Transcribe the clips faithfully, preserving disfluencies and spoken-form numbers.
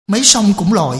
mấy sông cũng lội.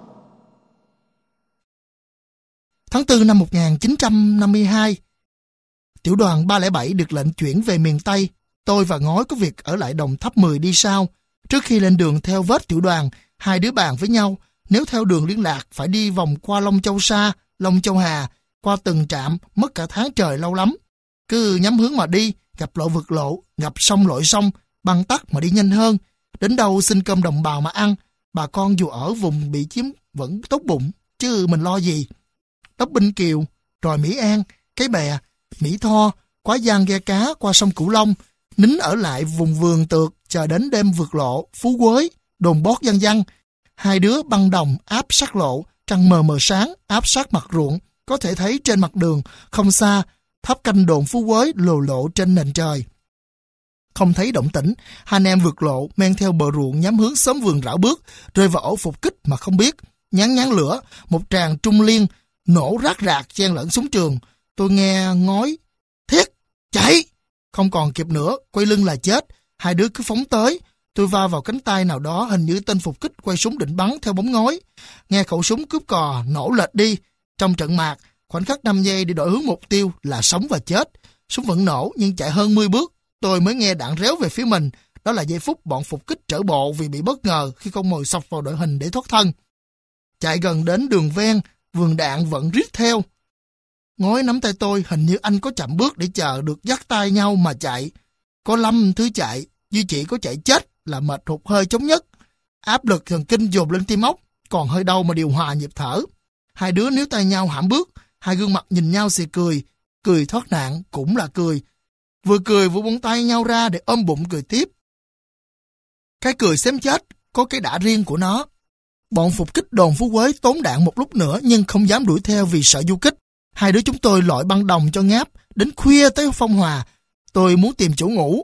Tháng tư năm một nghìn chín trăm năm mươi hai, tiểu đoàn ba không bảy được lệnh chuyển về miền Tây. Tôi và Ngói có việc ở lại Đồng Tháp mười đi sau. Trước khi lên đường theo vết tiểu đoàn, hai đứa bàn với nhau, nếu theo đường liên lạc phải đi vòng qua Long Châu Sa, Long Châu Hà, qua từng trạm, mất cả tháng trời lâu lắm. Cứ nhắm hướng mà đi, gặp lộ vượt lộ, gặp sông lội sông, băng tắc mà đi nhanh hơn. Đến đâu xin cơm đồng bào mà ăn, bà con dù ở vùng bị chiếm vẫn tốt bụng, chứ mình lo gì. Đốc Binh Kiều, rồi Mỹ An, Cái Bè, Mỹ Tho, Quá Giang ghe cá qua sông Cửu Long, nín ở lại vùng vườn tược, chờ đến đêm vượt lộ, Phú Quới, đồn bót văng văng. Hai đứa băng đồng áp sát lộ, trăng mờ mờ sáng, áp sát mặt ruộng, có thể thấy trên mặt đường, không xa, tháp canh đồn Phú Quới lồ lộ trên nền trời. Không thấy động tĩnh, hai anh em vượt lộ, men theo bờ ruộng nhắm hướng xóm vườn rảo bước, rơi vào ổ phục kích mà không biết. Nhán nhán lửa, một tràng trung liên, nổ rác rạc chen lẫn súng trường. Tôi nghe Ngói, thiết, chạy! Không còn kịp nữa, quay lưng là chết. Hai đứa cứ phóng tới. Tôi va vào cánh tay nào đó, hình như tên phục kích quay súng định bắn theo bóng Ngói. Nghe khẩu súng cướp cò, nổ lệch đi. Trong trận mạc, khoảnh khắc năm giây để đổi hướng mục tiêu là sống và chết. Súng vẫn nổ nhưng chạy hơn mười bước. Tôi mới nghe đạn réo về phía mình. Đó là giây phút bọn phục kích trở bộ vì bị bất ngờ khi con mồi sọc vào đội hình để thoát thân. Chạy gần đến đường ven, vườn đạn vẫn rít theo. Ngói nắm tay tôi, hình như anh có chậm bước để chờ được dắt tay nhau mà chạy. Có lâm thứ chạy, duy chỉ có chạy chết là mệt hụt hơi chống nhất. Áp lực thần kinh dồn lên tim óc, còn hơi đau mà điều hòa nhịp thở. Hai đứa níu tay nhau hãm bước, hai gương mặt nhìn nhau xì cười. Cười thoát nạn cũng là cười. Vừa cười vừa buông tay nhau ra để ôm bụng cười tiếp. Cái cười xém chết, có cái đã riêng của nó. Bọn phục kích đồn Phú Quới tốn đạn một lúc nữa nhưng không dám đuổi theo vì sợ du kích. Hai đứa chúng tôi lội băng đồng cho ngáp, đến khuya tới Phong Hòa. Tôi muốn tìm chỗ ngủ.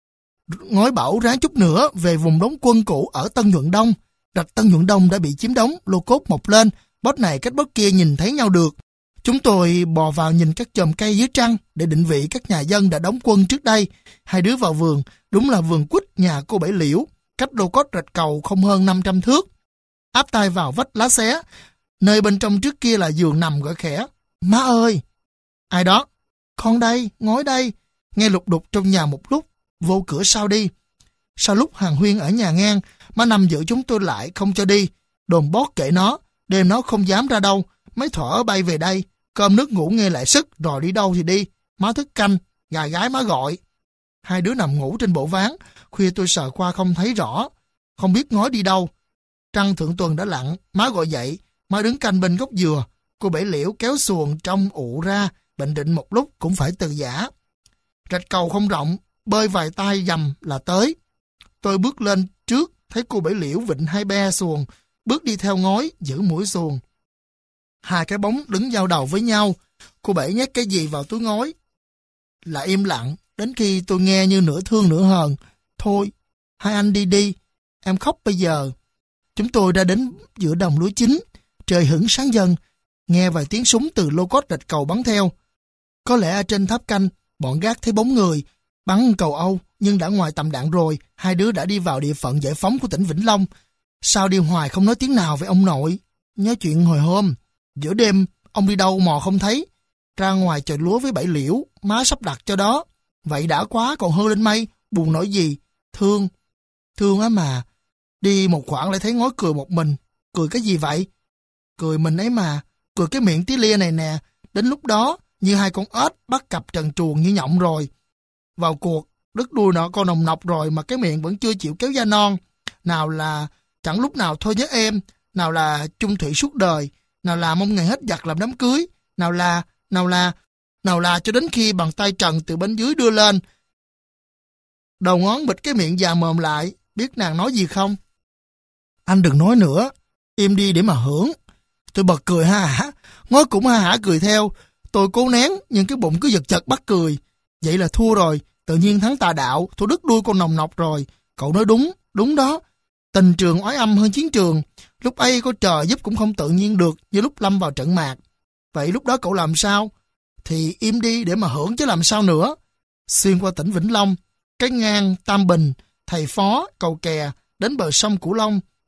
Ngói bảo ráng chút nữa về vùng đóng quân cũ ở Tân Nhuận Đông. Rạch Tân Nhuận Đông đã bị chiếm đóng, lô cốt mọc lên, bốt này cách bốt kia nhìn thấy nhau được. Chúng tôi bò vào nhìn các chòm cây dưới trăng để định vị các nhà dân đã đóng quân trước đây. Hai đứa vào vườn, đúng là vườn quýt nhà cô Bảy Liễu, cách lô cốt rạch cầu không hơn năm trăm thước. Áp tay vào vách lá xé, nơi bên trong trước kia là giường nằm gọi khẽ. Má ơi! Ai đó? Con đây, Ngói đây. Nghe lục đục trong nhà một lúc, vô cửa sau đi. Sau lúc hàng huyên ở nhà ngang, má nằm giữ chúng tôi lại không cho đi. Đồn bót kệ nó, đêm nó không dám ra đâu. Mấy thỏ bay về đây, cơm nước ngủ nghe lại sức, rồi đi đâu thì đi. Má thức canh, gà gái má gọi. Hai đứa nằm ngủ trên bộ ván, khuya tôi sờ qua không thấy rõ. Không biết Ngói đi đâu. Trăng thượng tuần đã lặn, má gọi dậy, má đứng canh bên gốc dừa. Cô Bảy Liễu kéo xuồng trong ụ ra, bệnh định một lúc cũng phải từ giã. Rạch cầu không rộng, bơi vài tay dầm là tới. Tôi bước lên trước, thấy cô Bảy Liễu vịnh hai be xuồng, bước đi theo Ngói, giữ mũi xuồng. Hai cái bóng đứng giao đầu với nhau, cô Bảy nhét cái gì vào túi Ngói. Là im lặng, đến khi tôi nghe như nửa thương nửa hờn. Thôi, hai anh đi đi, em khóc bây giờ. Chúng tôi đã đến giữa đồng lúa chín, trời hửng sáng dần, nghe vài tiếng súng từ lô cốt rạch cầu bắn theo. Có lẽ ở trên tháp canh, bọn gác thấy bóng người, bắn cầu Âu, nhưng đã ngoài tầm đạn rồi, hai đứa đã đi vào địa phận giải phóng của tỉnh Vĩnh Long. Sao đi hoài không nói tiếng nào với ông nội? Nhớ chuyện hồi hôm, giữa đêm, ông đi đâu mò không thấy. Ra ngoài chợ lúa với Bảy Liễu, má sắp đặt cho đó. Vậy đã quá, còn hơ lên mây, buồn nổi gì? Thương, thương á mà. Đi một khoảng lại thấy Ngói cười một mình. Cười cái gì vậy? Cười mình ấy mà, cười cái miệng tí lia này nè. Đến lúc đó, như hai con ếch bắt cặp trần truồng như nhộng rồi. Vào cuộc, đứt đuôi nọ con nồng nọc rồi mà cái miệng vẫn chưa chịu kéo da non. Nào là chẳng lúc nào thôi nhớ em, nào là chung thủy suốt đời, nào là mong ngày hết giặt làm đám cưới, nào là, nào là, nào là cho đến khi bàn tay trần từ bên dưới đưa lên. Đầu ngón bịt cái miệng già mồm lại, biết nàng nói gì không? Anh đừng nói nữa, im đi để mà hưởng. Tôi bật cười ha hả, Ngói cũng ha hả cười theo. Tôi cố nén nhưng cái bụng cứ giật giật bắt cười. Vậy là thua rồi, tự nhiên thắng tà đạo, tôi đứt đuôi con nồng nọc rồi. Cậu nói đúng, đúng đó. Tình trường oái âm hơn chiến trường. Lúc ấy có trời giúp cũng không tự nhiên được như lúc lâm vào trận mạc. Vậy lúc đó cậu làm sao? Thì im đi để mà hưởng chứ làm sao nữa. Xuyên qua tỉnh Vĩnh Long, cái ngang Tam Bình, Thầy Phó, Cầu Kè, đến bờ sông Cửu Long,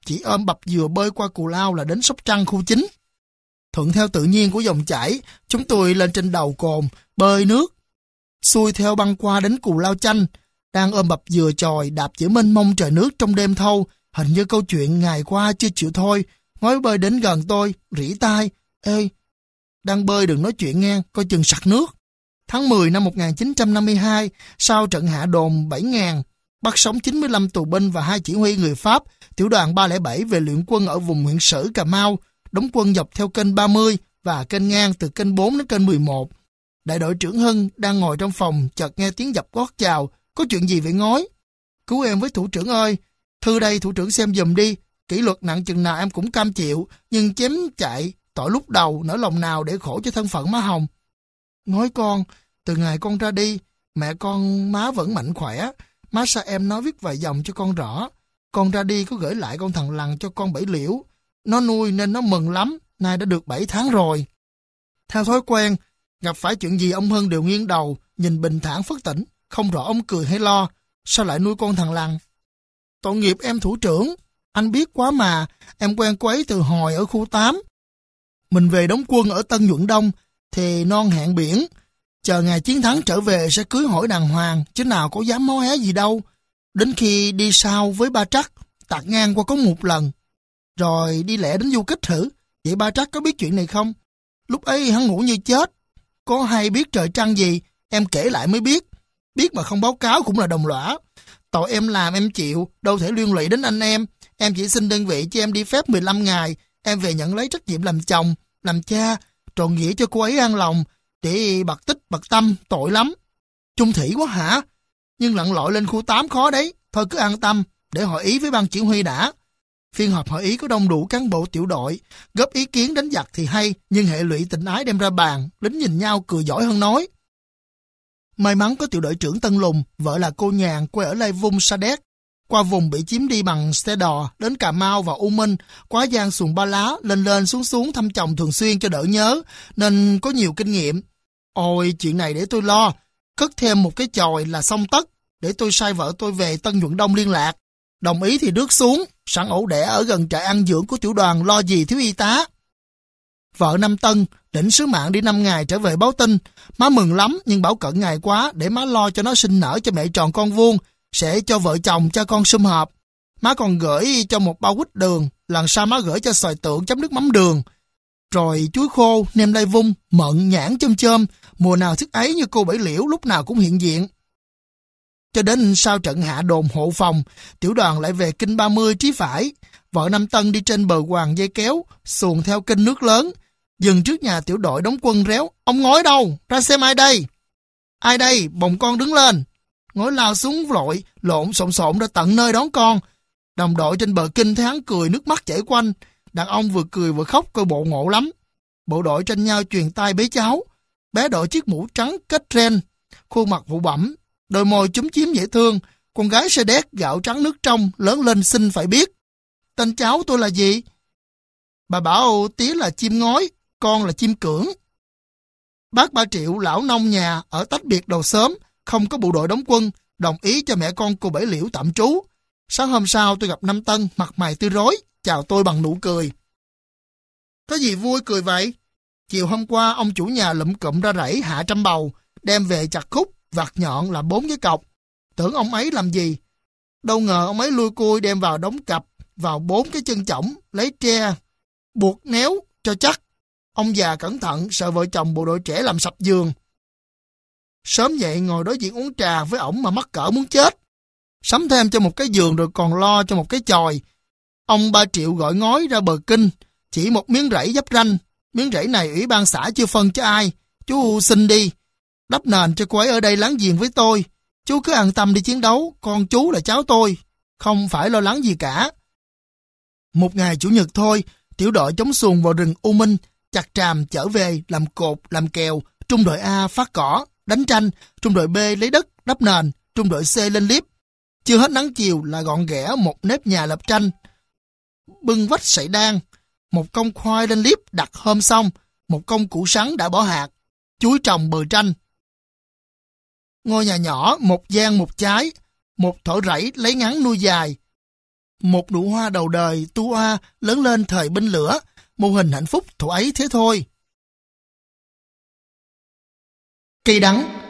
chỉ ôm bập dừa bơi qua Cù Lao là đến Sóc Trăng khu chín. Thuận theo tự nhiên của dòng chảy, chúng tôi lên trên đầu cồn, bơi nước, xuôi theo băng qua đến Cù Lao Chanh, đang ôm bập dừa chòi đạp giữa mênh mông trời nước trong đêm thâu. Hình như câu chuyện ngày qua chưa chịu thôi. Ngói bơi đến gần tôi, rỉ tai: "Ê, đang bơi đừng nói chuyện nghe, coi chừng sặc nước." Tháng mười năm một nghìn chín trăm năm mươi hai, sau trận hạ đồn bảy nghìn, bắt sống chín mươi lăm tù binh và hai chỉ huy người Pháp, tiểu đoàn ba không bảy về luyện quân ở vùng huyện Sử, Cà Mau, đóng quân dọc theo kênh ba mươi và kênh ngang từ kênh bốn đến kênh mười một. Đại đội trưởng Hưng đang ngồi trong phòng, chợt nghe tiếng dập gót chào: "Có chuyện gì vậy Ngói?" "Cứu em với thủ trưởng ơi." "Thư đây, thủ trưởng xem giùm đi. Kỷ luật nặng chừng nào em cũng cam chịu, nhưng chém chạy tội lúc đầu, nỡ lòng nào để khổ cho thân phận má Hồng." "Ngói con, từ ngày con ra đi, mẹ con má vẫn mạnh khỏe. Má sao em nói viết vài dòng cho con rõ. Con ra đi có gửi lại con thằng Lằn cho con Bảy Liễu. Nó nuôi nên nó mừng lắm, nay đã được bảy tháng rồi." Theo thói quen, gặp phải chuyện gì ông Hưng đều nghiêng đầu, nhìn bình thản phất tỉnh, không rõ ông cười hay lo. "Sao lại nuôi con thằng Lằn?" "Tội nghiệp em thủ trưởng, anh biết quá mà, em quen cô ấy từ hồi ở khu tám. Mình về đóng quân ở Tân Nhuận Đông, thì non hẹn biển. Chờ ngày chiến thắng trở về sẽ cưới hỏi đàng hoàng, chứ nào có dám hó hé gì đâu. Đến khi đi sau với ba Trắc, tạt ngang qua có một lần. Rồi đi lẹ đến Du Kích thử. Vậy ba Trắc có biết chuyện này không? Lúc ấy hắn ngủ như chết. Có hay biết trời trăng gì, em kể lại mới biết. Biết mà không báo cáo cũng là đồng lõa. Tội em làm em chịu, đâu thể liên lụy đến anh em. Em chỉ xin đơn vị cho em đi phép mười lăm ngày. Em về nhận lấy trách nhiệm làm chồng, làm cha, trọn nghĩa cho cô ấy an lòng. Để bạc tích, bạc tâm, tội lắm." "Chung thủy quá hả? Nhưng lặn lội lên khu tám khó đấy. Thôi cứ an tâm, để hội ý với ban chỉ huy đã." Phiên họp hội ý có đông đủ cán bộ tiểu đội, góp ý kiến đánh giặc thì hay, nhưng hệ lụy tình ái đem ra bàn, lính nhìn nhau cười giỏi hơn nói. May mắn có tiểu đội trưởng Tân Lùng, vợ là cô Nhàn, quê ở Lai Vung, Sa Đéc. Qua vùng bị chiếm đi bằng xe đò, đến Cà Mau và U Minh, Quá Giang, Xuồng Ba Lá, lên lên xuống xuống thăm chồng thường xuyên cho đỡ nhớ, nên có nhiều kinh nghiệm. "Ôi, chuyện này để tôi lo, cất thêm một cái chòi là xong tất, để tôi sai vợ tôi về Tân Nhuận Đông liên lạc. Đồng ý thì rước xuống, sẵn ổ đẻ ở gần trại ăn dưỡng của tiểu đoàn, lo gì thiếu y tá." Vợ năm Tân, lĩnh sứ mạng đi năm ngày trở về báo tin. Má mừng lắm, nhưng bảo cận ngày quá, để má lo cho nó sinh nở cho mẹ tròn con vuông, sẽ cho vợ chồng cha con sum họp. Má còn gửi cho một bao quýt đường, lần sau má gửi cho xoài tượng chấm nước mắm đường. Rồi chuối khô, nem Lai Vung, mận, nhãn, chôm chôm, mùa nào thức ấy như cô Bảy Liễu lúc nào cũng hiện diện. Cho đến sau trận hạ đồn hộ phòng, tiểu đoàn lại về kênh ba mươi trí phải. Vợ năm Tân đi trên bờ Hoàng dây kéo, xuồng theo kênh nước lớn. Dừng trước nhà tiểu đội đóng quân réo: "Ông Ngói đâu? Ra xem ai đây?" "Ai đây? Bồng con đứng lên." Ngói lao xuống lội, lộn xộn xộn ra tận nơi đón con. Đồng đội trên bờ kinh thấy hắn cười, nước mắt chảy quanh. Đàn ông vừa cười vừa khóc, coi bộ ngộ lắm. Bộ đội tranh nhau truyền tay bế cháu. Bé đội chiếc mũ trắng kết ren, khuôn mặt vụ bẩm, đôi môi chúm chím dễ thương. Con gái xe đét gạo trắng nước trong, lớn lên xinh phải biết. "Tên cháu tôi là gì?" "Bà bảo tía là chim ngói, con là chim cưỡng." Bác Ba Triệu, lão nông nhà ở tách biệt đầu xóm, không có bộ đội đóng quân, đồng ý cho mẹ con cô Bảy Liễu tạm trú. Sáng hôm sau tôi gặp năm Tân, mặt mày tươi rói, chào tôi bằng nụ cười. "Có gì vui cười vậy?" "Chiều hôm qua ông chủ nhà lụm cụm ra rẫy hạ trăm bầu, đem về chặt khúc, vặt nhọn là bốn cái cọc. Tưởng ông ấy làm gì? Đâu ngờ ông ấy lui cui đem vào đóng cặp, vào bốn cái chân chỏng, lấy tre, buộc néo cho chắc. Ông già cẩn thận, sợ vợ chồng bộ đội trẻ làm sập giường. Sớm dậy ngồi đối diện uống trà với ổng mà mắc cỡ muốn chết. Sắm thêm cho một cái giường rồi còn lo cho một cái chòi. Ông Ba Triệu gọi Ngói ra bờ kinh, chỉ một miếng rẫy giáp ranh. Miếng rẫy này ủy ban xã chưa phân cho ai. Chú xin đi, đắp nền cho cô ấy ở đây láng giềng với tôi. Chú cứ an tâm đi chiến đấu, con chú là cháu tôi, không phải lo lắng gì cả." Một ngày chủ nhật thôi, tiểu đội chống xuồng vào rừng U Minh, chặt tràm trở về, làm cột, làm kèo. Trung đội A phát cỏ, đánh tranh. Trung đội B lấy đất, đắp nền. Trung đội C lên liếp. Chưa hết nắng chiều là gọn ghẽ một nếp nhà lập tranh, bưng vách sậy đan. Một công khoai lên liếp đặt hôm xong. Một công củ sắn đã bỏ hạt, chuối trồng bờ tranh. Ngôi nhà nhỏ, một gian một trái, một thỏi rẫy lấy ngắn nuôi dài. Một nụ hoa đầu đời tu oa lớn lên thời binh lửa, mô hình hạnh phúc thủ ấy thế thôi. Cây đắng.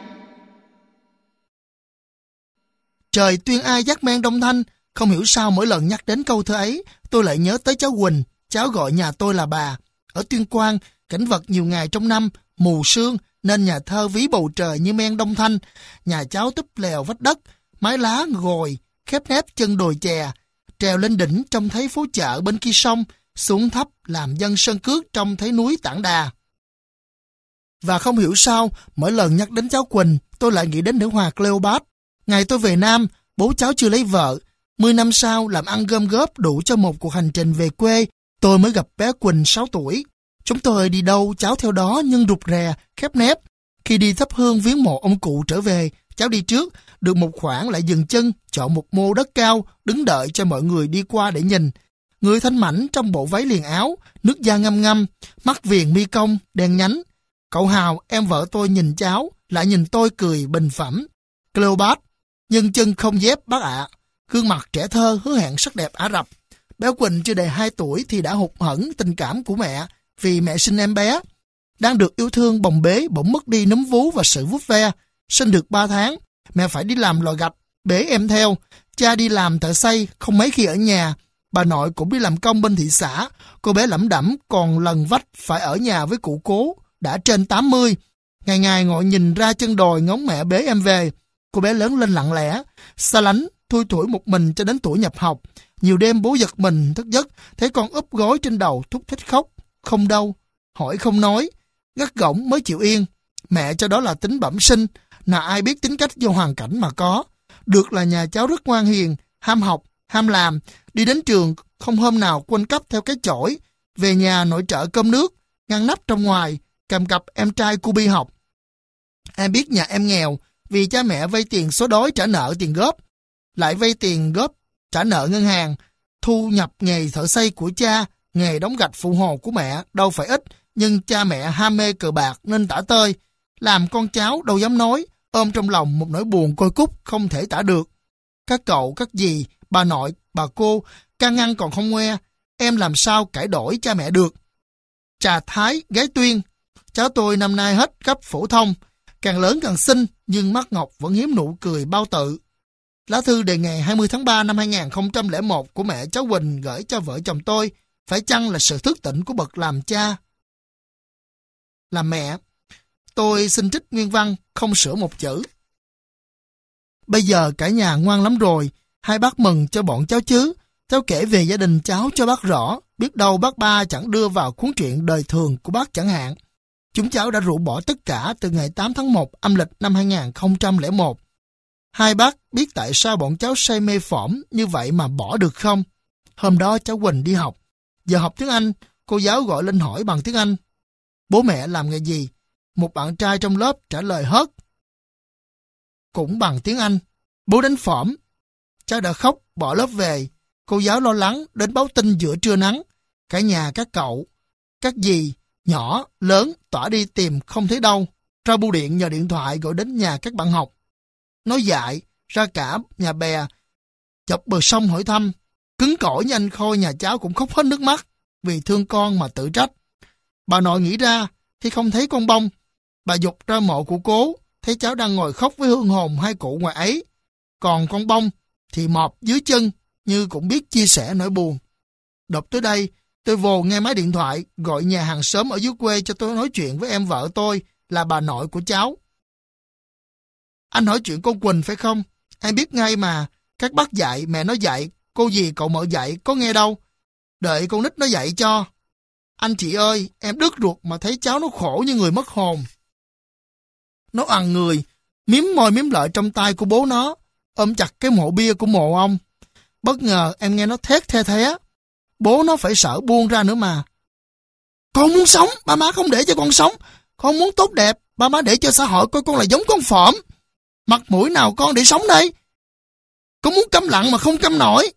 Trời tuyên ai dắt men đông thanh, không hiểu sao mỗi lần nhắc đến câu thơ ấy, tôi lại nhớ tới cháu Quỳnh, cháu gọi nhà tôi là bà. Ở Tuyên Quang, cảnh vật nhiều ngày trong năm, mù sương, nên nhà thơ ví bầu trời như men đông thanh. Nhà cháu túp lèo vách đất, mái lá gồi, khép nép chân đồi chè. Trèo lên đỉnh trông thấy phố chợ bên kia sông, xuống thấp làm dân sơn cước trông thấy núi Tảng Đà. Và không hiểu sao, mỗi lần nhắc đến cháu Quỳnh, tôi lại nghĩ đến nữ hoàng Cleopatra. Ngày tôi về Nam, bố cháu chưa lấy vợ. Mười năm sau, làm ăn gom góp đủ cho một cuộc hành trình về quê, tôi mới gặp bé Quỳnh sáu tuổi. Chúng tôi đi đâu, cháu theo đó nhưng rụt rè, khép nép. Khi đi thắp hương viếng mộ ông cụ trở về, cháu đi trước, được một khoảng lại dừng chân, chọn một mô đất cao, đứng đợi cho mọi người đi qua để nhìn. Người thanh mảnh trong bộ váy liền áo, nước da ngâm ngâm, mắt viền mi cong, đen nhánh. Cậu Hào, em vợ tôi nhìn cháu, lại nhìn tôi cười bình phẩm. Cleopatra, nhưng chân không dép bác ạ. Gương mặt trẻ thơ hứa hẹn sắc đẹp Ả Rập. Bé Quỳnh chưa đầy hai tuổi thì đã hụt hẫng tình cảm của mẹ vì mẹ sinh em bé. Đang được yêu thương bồng bế bỗng mất đi núm vú và sự vuốt ve. Sinh được ba tháng, mẹ phải đi làm lò gạch, bế em theo. Cha đi làm thợ xây, không mấy khi ở nhà. Bà nội cũng đi làm công bên thị xã. Cô bé lẩm đẩm còn lần vách phải ở nhà với cụ cố, đã trên tám mươi. Ngày ngày ngồi nhìn ra chân đồi ngóng mẹ bế em về. Cô bé lớn lên lặng lẽ, xa lánh, thui thủi một mình cho đến tuổi nhập học. Nhiều đêm bố giật mình thức giấc, thấy con úp gối trên đầu thúc thích khóc. Không đâu, hỏi không nói, gắt gỏng mới chịu yên. Mẹ cho đó là tính bẩm sinh, nào ai biết tính cách do hoàn cảnh mà có. Được là nhà cháu rất ngoan hiền, ham học, ham làm, đi đến trường không hôm nào quên cắp theo cái chổi. Về nhà nội trợ cơm nước, ngăn nắp trong ngoài, cầm cặp em trai Cubi học. Em biết nhà em nghèo, vì cha mẹ vay tiền số đói trả nợ tiền góp, lại vay tiền góp trả nợ ngân hàng. Thu nhập nghề thợ xây của cha, nghề đóng gạch phụ hồ của mẹ đâu phải ít, nhưng cha mẹ ham mê cờ bạc nên tả tơi. Làm con cháu đâu dám nói, ôm trong lòng một nỗi buồn côi cút không thể tả được. Các cậu, các dì, bà nội, bà cô, can ngăn còn không ngoe, em làm sao cải đổi cha mẹ được. Trà Thái, gái Tuyên, cháu tôi năm nay hết cấp phổ thông, càng lớn càng xinh, nhưng mắt ngọc vẫn hiếm nụ cười bao tự. Lá thư đề ngày hai mươi tháng ba năm hai nghìn không trăm lẻ một của mẹ cháu Quỳnh gửi cho vợ chồng tôi, phải chăng là sự thức tỉnh của bậc làm cha? Làm mẹ, tôi xin trích nguyên văn, không sửa một chữ. Bây giờ cả nhà ngoan lắm rồi, hai bác mừng cho bọn cháu chứ. Cháu kể về gia đình cháu cho bác rõ, biết đâu bác ba chẳng đưa vào cuốn truyện đời thường của bác chẳng hạn. Chúng cháu đã rũ bỏ tất cả từ ngày tám tháng một âm lịch năm hai nghìn không trăm lẻ một. Hai bác biết tại sao bọn cháu say mê phỏm như vậy mà bỏ được không? Hôm đó cháu Quỳnh đi học. Giờ học tiếng Anh, cô giáo gọi lên hỏi bằng tiếng Anh. Bố mẹ làm nghề gì? Một bạn trai trong lớp trả lời hớt. Cũng bằng tiếng Anh. Bố đánh phỏm. Cháu đã khóc, bỏ lớp về. Cô giáo lo lắng đến báo tin giữa trưa nắng. Cả nhà các cậu, các dì, nhỏ, lớn tỏa đi tìm không thấy đâu. Ra bưu điện nhờ điện thoại gọi đến nhà các bạn học. Nói dại, ra cả nhà bè, chọc bờ sông hỏi thăm. Cứng cỏi như anh Khôi nhà cháu cũng khóc hết nước mắt, vì thương con mà tự trách. Bà nội nghĩ ra, khi không thấy con bông, bà dục ra mộ của cố, thấy cháu đang ngồi khóc với hương hồn hai cụ ngoài ấy. Còn con bông thì mọp dưới chân, như cũng biết chia sẻ nỗi buồn. Đọc tới đây, tôi vồ nghe máy điện thoại, gọi nhà hàng xóm ở dưới quê cho tôi nói chuyện với em vợ tôi, là bà nội của cháu. Anh hỏi chuyện con Quỳnh phải không? Em biết ngay mà, các bác dạy, mẹ nó dạy, cô dì cậu mợ dạy, có nghe đâu. Đợi con nít nó dạy cho. Anh chị ơi, em đứt ruột mà thấy cháu nó khổ như người mất hồn. Nó ăn người, miếm môi miếm lợi trong tay của bố nó, ôm chặt cái mộ bia của mộ ông. Bất ngờ em nghe nó thét the thé. Bố nó phải sợ buông ra nữa mà. Con muốn sống, ba má không để cho con sống. Con muốn tốt đẹp, ba má để cho xã hội coi con là giống con phỏm. Mặt mũi nào con để sống đây? Con muốn câm lặng mà không câm nổi.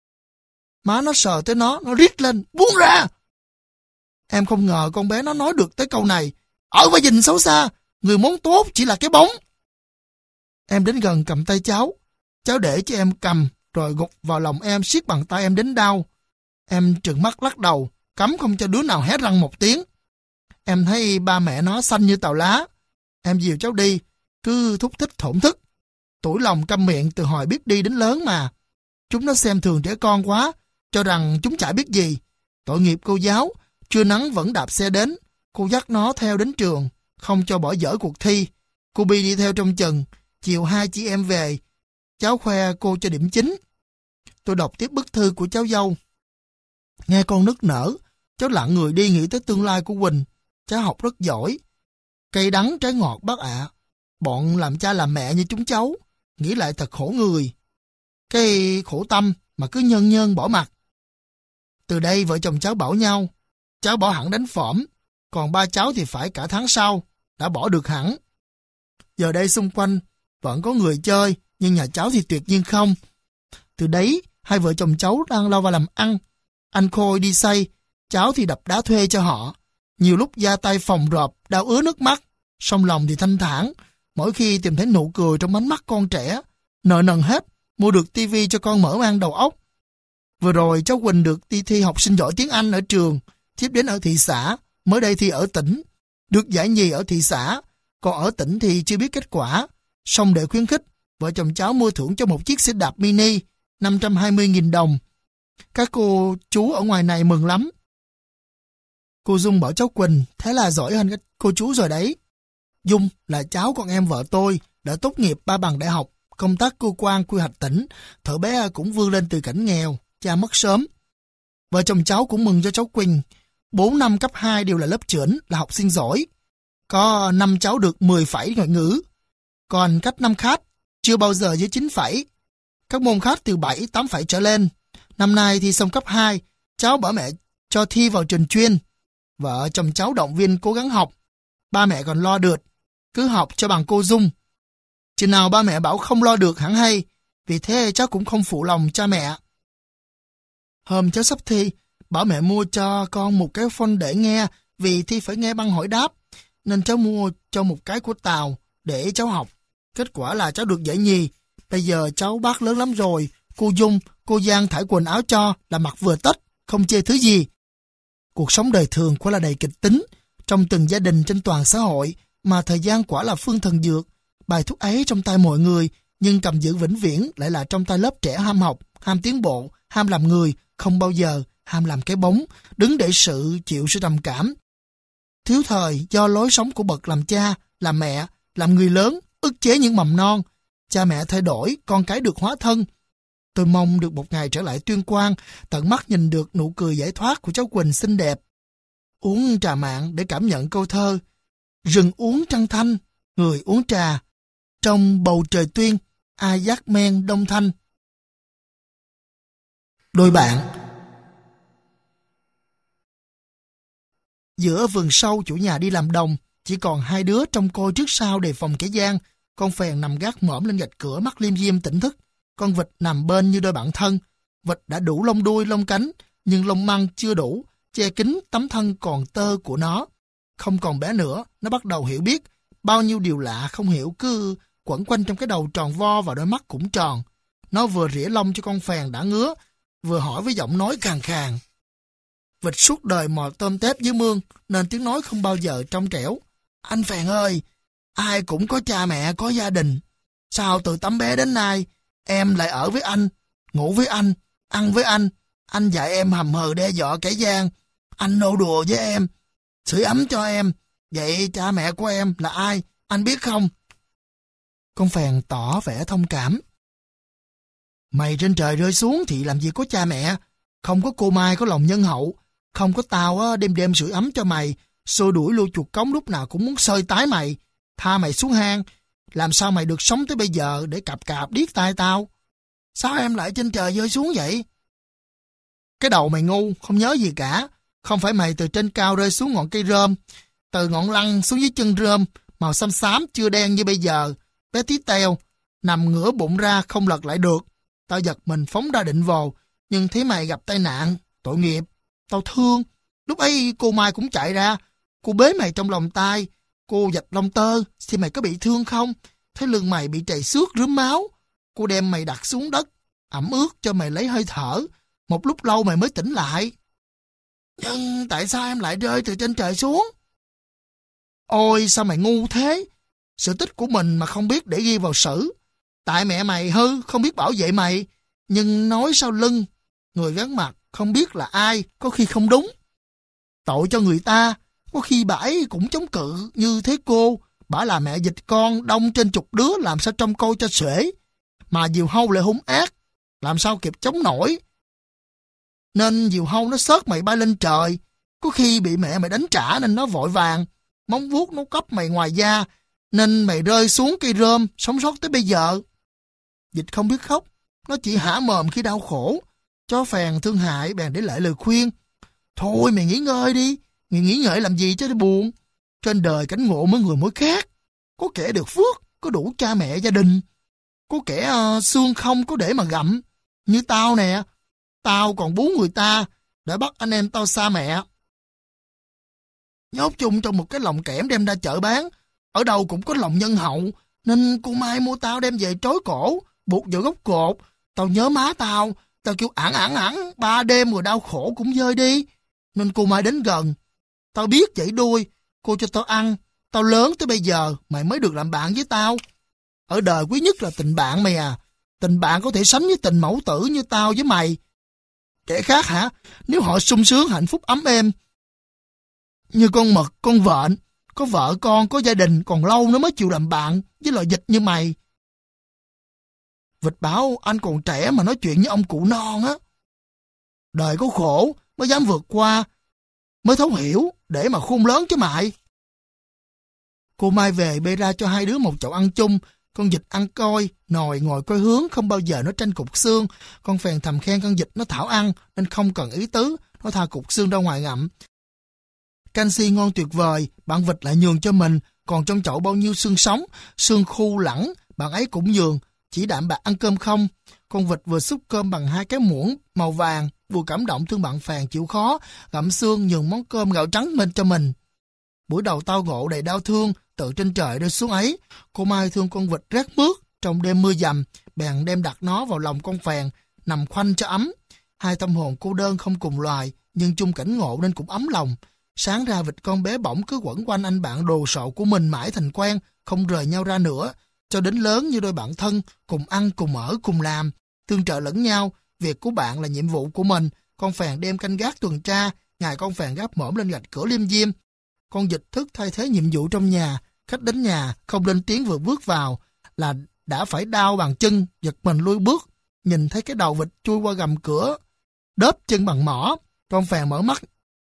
Má nó sờ tới nó, nó rít lên, buông ra. Em không ngờ con bé nó nói được tới câu này. Ở và nhìn xấu xa, người muốn tốt chỉ là cái bóng. Em đến gần cầm tay cháu. Cháu để cho em cầm, rồi gục vào lòng em siết bàn tay em đến đau. Em trừng mắt lắc đầu, cấm không cho đứa nào hé răng một tiếng. Em thấy ba mẹ nó xanh như tàu lá. Em dìu cháu đi, cứ thúc thích thổn thức. Tủi lòng câm miệng từ hồi biết đi đến lớn mà. Chúng nó xem thường trẻ con quá, cho rằng chúng chả biết gì. Tội nghiệp cô giáo, trưa nắng vẫn đạp xe đến. Cô dắt nó theo đến trường, không cho bỏ dở cuộc thi. Cô Bi đi theo trong chừng, chiều hai chị em về. Cháu khoe cô cho điểm chính. Tôi đọc tiếp bức thư của cháu dâu. Nghe con nức nở, cháu lặng người đi nghĩ tới tương lai của Quỳnh. Cháu học rất giỏi. Cây đắng trái ngọt bác ạ. Bọn làm cha làm mẹ như chúng cháu, nghĩ lại thật khổ người. Cái khổ tâm mà cứ nhân nhân bỏ mặt. Từ đây vợ chồng cháu bảo nhau, cháu bỏ hẳn đánh phỏm, còn ba cháu thì phải cả tháng sau, đã bỏ được hẳn. Giờ đây xung quanh vẫn có người chơi, nhưng nhà cháu thì tuyệt nhiên không. Từ đấy, hai vợ chồng cháu đang lo vào làm ăn. Anh Khôi đi xây, cháu thì đập đá thuê cho họ. Nhiều lúc da tay phồng rộp, đau ứa nước mắt, song lòng thì thanh thản. Mỗi khi tìm thấy nụ cười trong ánh mắt con trẻ, nợ nần hết, mua được tivi cho con mở mang đầu óc. Vừa rồi cháu Quỳnh được đi thi học sinh giỏi tiếng Anh ở trường, tiếp đến ở thị xã, mới đây thì ở tỉnh. Được giải nhì ở thị xã, còn ở tỉnh thì chưa biết kết quả. Xong để khuyến khích, vợ chồng cháu mua thưởng cho một chiếc xe đạp mini, năm trăm hai mươi nghìn đồng. Các cô chú ở ngoài này mừng lắm. Cô Dung bảo cháu Quỳnh, thế là giỏi hơn các cô chú rồi đấy. Dung là cháu con em vợ tôi, đã tốt nghiệp ba bằng đại học, công tác cơ quan quy hoạch tỉnh, thở bé cũng vươn lên từ cảnh nghèo, cha mất sớm. Vợ chồng cháu cũng mừng cho cháu Quỳnh, bốn năm cấp hai đều là lớp trưởng, là học sinh giỏi. Có năm cháu được mười phẩy ngoại ngữ, còn cách năm khác, chưa bao giờ dưới chín phẩy. Các môn khác từ bảy, tám phẩy trở lên. Năm nay thì xong cấp hai, cháu bảo mẹ cho thi vào trường chuyên. Vợ chồng cháu động viên cố gắng học, ba mẹ còn lo được, cứ học cho bằng cô Dung. Chừng nào ba mẹ bảo không lo được hẳn hay, vì thế cháu cũng không phụ lòng cha mẹ. Hôm cháu sắp thi, bảo mẹ mua cho con một cái phone để nghe, vì thi phải nghe băng hỏi đáp, nên cháu mua cho một cái của Tàu để cháu học. Kết quả là cháu được giải nhì. Bây giờ cháu bác lớn lắm rồi, cô Dung, cô Giang thải quần áo cho là mặc vừa tất, không chê thứ gì. Cuộc sống đời thường quả là đầy kịch tính, trong từng gia đình trên toàn xã hội, mà thời gian quả là phương thần dược. Bài thuốc ấy trong tay mọi người, nhưng cầm giữ vĩnh viễn lại là trong tay lớp trẻ ham học, ham tiến bộ, ham làm người, không bao giờ ham làm cái bóng, đứng để sự chịu sự trầm cảm. Thiếu thời do lối sống của bậc làm cha, làm mẹ, làm người lớn, ức chế những mầm non. Cha mẹ thay đổi, con cái được hóa thân. Tôi mong được một ngày trở lại Tuyên Quang, tận mắt nhìn được nụ cười giải thoát của cháu Quỳnh xinh đẹp. Uống trà mạn để cảm nhận câu thơ. Rừng uống trăng thanh, người uống trà. Trong bầu trời Tuyên, ai dắt men đông thanh. Đôi bạn. Giữa vườn sâu chủ nhà đi làm đồng, chỉ còn hai đứa trông coi trước sau đề phòng kẻ gian. Con phèn nằm gác mõm lên gạch cửa, mắt liêm diêm tỉnh thức. Con vịt nằm bên như đôi bạn thân. Vịt đã đủ lông đuôi, lông cánh, nhưng lông măng chưa đủ, che kín tấm thân còn tơ của nó. Không còn bé nữa, nó bắt đầu hiểu biết. Bao nhiêu điều lạ không hiểu cứ quẩn quanh trong cái đầu tròn vo và đôi mắt cũng tròn. Nó vừa rỉa lông cho con phèn đã ngứa, vừa hỏi với giọng nói khàn khàn. Vịt suốt đời mò tôm tép dưới mương, nên tiếng nói không bao giờ trong trẻo. Anh phèn ơi, ai cũng có cha mẹ, có gia đình. Sao từ tấm bé đến nay, em lại ở với anh, ngủ với anh, ăn với anh. Anh dạy em hầm hừ đe dọa kẻ gian. Anh nô đùa với em, sưởi ấm cho em. Vậy cha mẹ của em là ai, anh biết không? Con phèn tỏ vẻ thông cảm. Mày trên trời rơi xuống thì làm gì có cha mẹ. Không có cô Mai có lòng nhân hậu. Không có tao đêm đêm sưởi ấm cho mày. Xua đuổi lưu chuột cống lúc nào cũng muốn sơi tái mày. Tha mày xuống hang. Làm sao mày được sống tới bây giờ để cạp cạp điếc tai tao? Sao em lại trên trời rơi xuống vậy? Cái đầu mày ngu, không nhớ gì cả. Không phải mày từ trên cao rơi xuống ngọn cây rơm, từ ngọn lăng xuống dưới chân rơm, màu xám xám chưa đen như bây giờ, bé tí teo, nằm ngửa bụng ra không lật lại được. Tao giật mình phóng ra định vồ, nhưng thấy mày gặp tai nạn, tội nghiệp, tao thương. Lúc ấy cô Mai cũng chạy ra, cô bế mày trong lòng tay, cô vạch lông tơ, xem mày có bị thương không. Thấy lưng mày bị trầy xước rướm máu, cô đem mày đặt xuống đất, ẩm ướt cho mày lấy hơi thở, một lúc lâu mày mới tỉnh lại. Nhưng tại sao em lại rơi từ trên trời xuống? Ôi sao mày ngu thế, sự tích của mình mà không biết để ghi vào sử. Tại mẹ mày hư, không biết bảo vệ mày, nhưng nói sau lưng, người vắng mặt không biết là ai, có khi không đúng. Tội cho người ta, có khi bà ấy cũng chống cự như thế cô, bả là mẹ dịch con đông trên chục đứa làm sao trông coi cho xuể, mà Diều Hâu lại hung ác, làm sao kịp chống nổi. Nên Diều Hâu nó xớt mày bay lên trời, có khi bị mẹ mày đánh trả nên nó vội vàng, móng vuốt nó cắp mày ngoài da, nên mày rơi xuống cây rơm, sống sót tới bây giờ. Dịch không biết khóc, nó chỉ hả mồm khi đau khổ. Chó phèn thương hại bèn để lại lời khuyên. Thôi mày nghỉ ngơi đi, mày nghỉ ngơi làm gì cho nó buồn. Trên đời cảnh ngộ mỗi người mỗi khác. Có kẻ được phước, có đủ cha mẹ gia đình. Có kẻ uh, xương không có để mà gặm. Như tao nè, tao còn bú người ta để bắt anh em tao xa mẹ. Nhốt chung trong một cái lồng kẽm đem ra chợ bán, ở đâu cũng có lòng nhân hậu, nên cô Mai mua tao đem về trói cổ, buộc vào gốc cột. Tao nhớ má tao, tao kêu ẵn ẵn ẵn, ba đêm rồi đau khổ cũng vơi đi. Nên cô Mai đến gần. Tao biết chảy đuôi, cô cho tao ăn. Tao lớn tới bây giờ, mày mới được làm bạn với tao. Ở đời quý nhất là tình bạn mày à. Tình bạn có thể sánh với tình mẫu tử như tao với mày. Kẻ khác hả? Nếu họ sung sướng hạnh phúc ấm êm như con mực, con vện, có vợ con, có gia đình, còn lâu nó mới chịu làm bạn với loài vịt như mày. Vịt bảo anh còn trẻ mà nói chuyện với ông cụ non á. Đời có khổ mới dám vượt qua, mới thấu hiểu để mà khôn lớn chứ mày. Cô Mai về bê ra cho hai đứa một chậu ăn chung. Con vịt ăn coi, nồi ngồi coi hướng, không bao giờ nó tranh cục xương. Con phèn thầm khen con vịt nó thảo ăn nên không cần ý tứ, nó tha cục xương ra ngoài ngậm. Canxi ngon tuyệt vời, bạn vịt lại nhường cho mình, còn trong chậu bao nhiêu xương sống, xương khô lẳng, bạn ấy cũng nhường, chỉ đạm bạc ăn cơm không. Con vịt vừa xúc cơm bằng hai cái muỗng màu vàng, vừa cảm động thương bạn phèn chịu khó, gặm xương nhường món cơm gạo trắng bên cho mình. Buổi đầu tao ngộ đầy đau thương, từ trên trời rơi xuống ấy, cô Mai thương con vịt rét mướt, trong đêm mưa dầm, bèn đem đặt nó vào lòng con phèn, nằm khoanh cho ấm. Hai tâm hồn cô đơn không cùng loài, nhưng chung cảnh ngộ nên cũng ấm lòng. Sáng ra vịt con bé bỏng cứ quẩn quanh anh bạn đồ sộ của mình mãi thành quen, không rời nhau ra nữa, cho đến lớn như đôi bạn thân, cùng ăn, cùng ở, cùng làm, tương trợ lẫn nhau. Việc của bạn là nhiệm vụ của mình. Con phèn đem canh gác tuần tra, ngày con phèn gác mõm lên gạch cửa liêm diêm. Con vịt thức thay thế nhiệm vụ trong nhà, khách đến nhà không lên tiếng vừa bước vào là đã phải đau bàn chân, giật mình lui bước. Nhìn thấy cái đầu vịt chui qua gầm cửa, đớp chân bằng mỏ, con phèn mở mắt.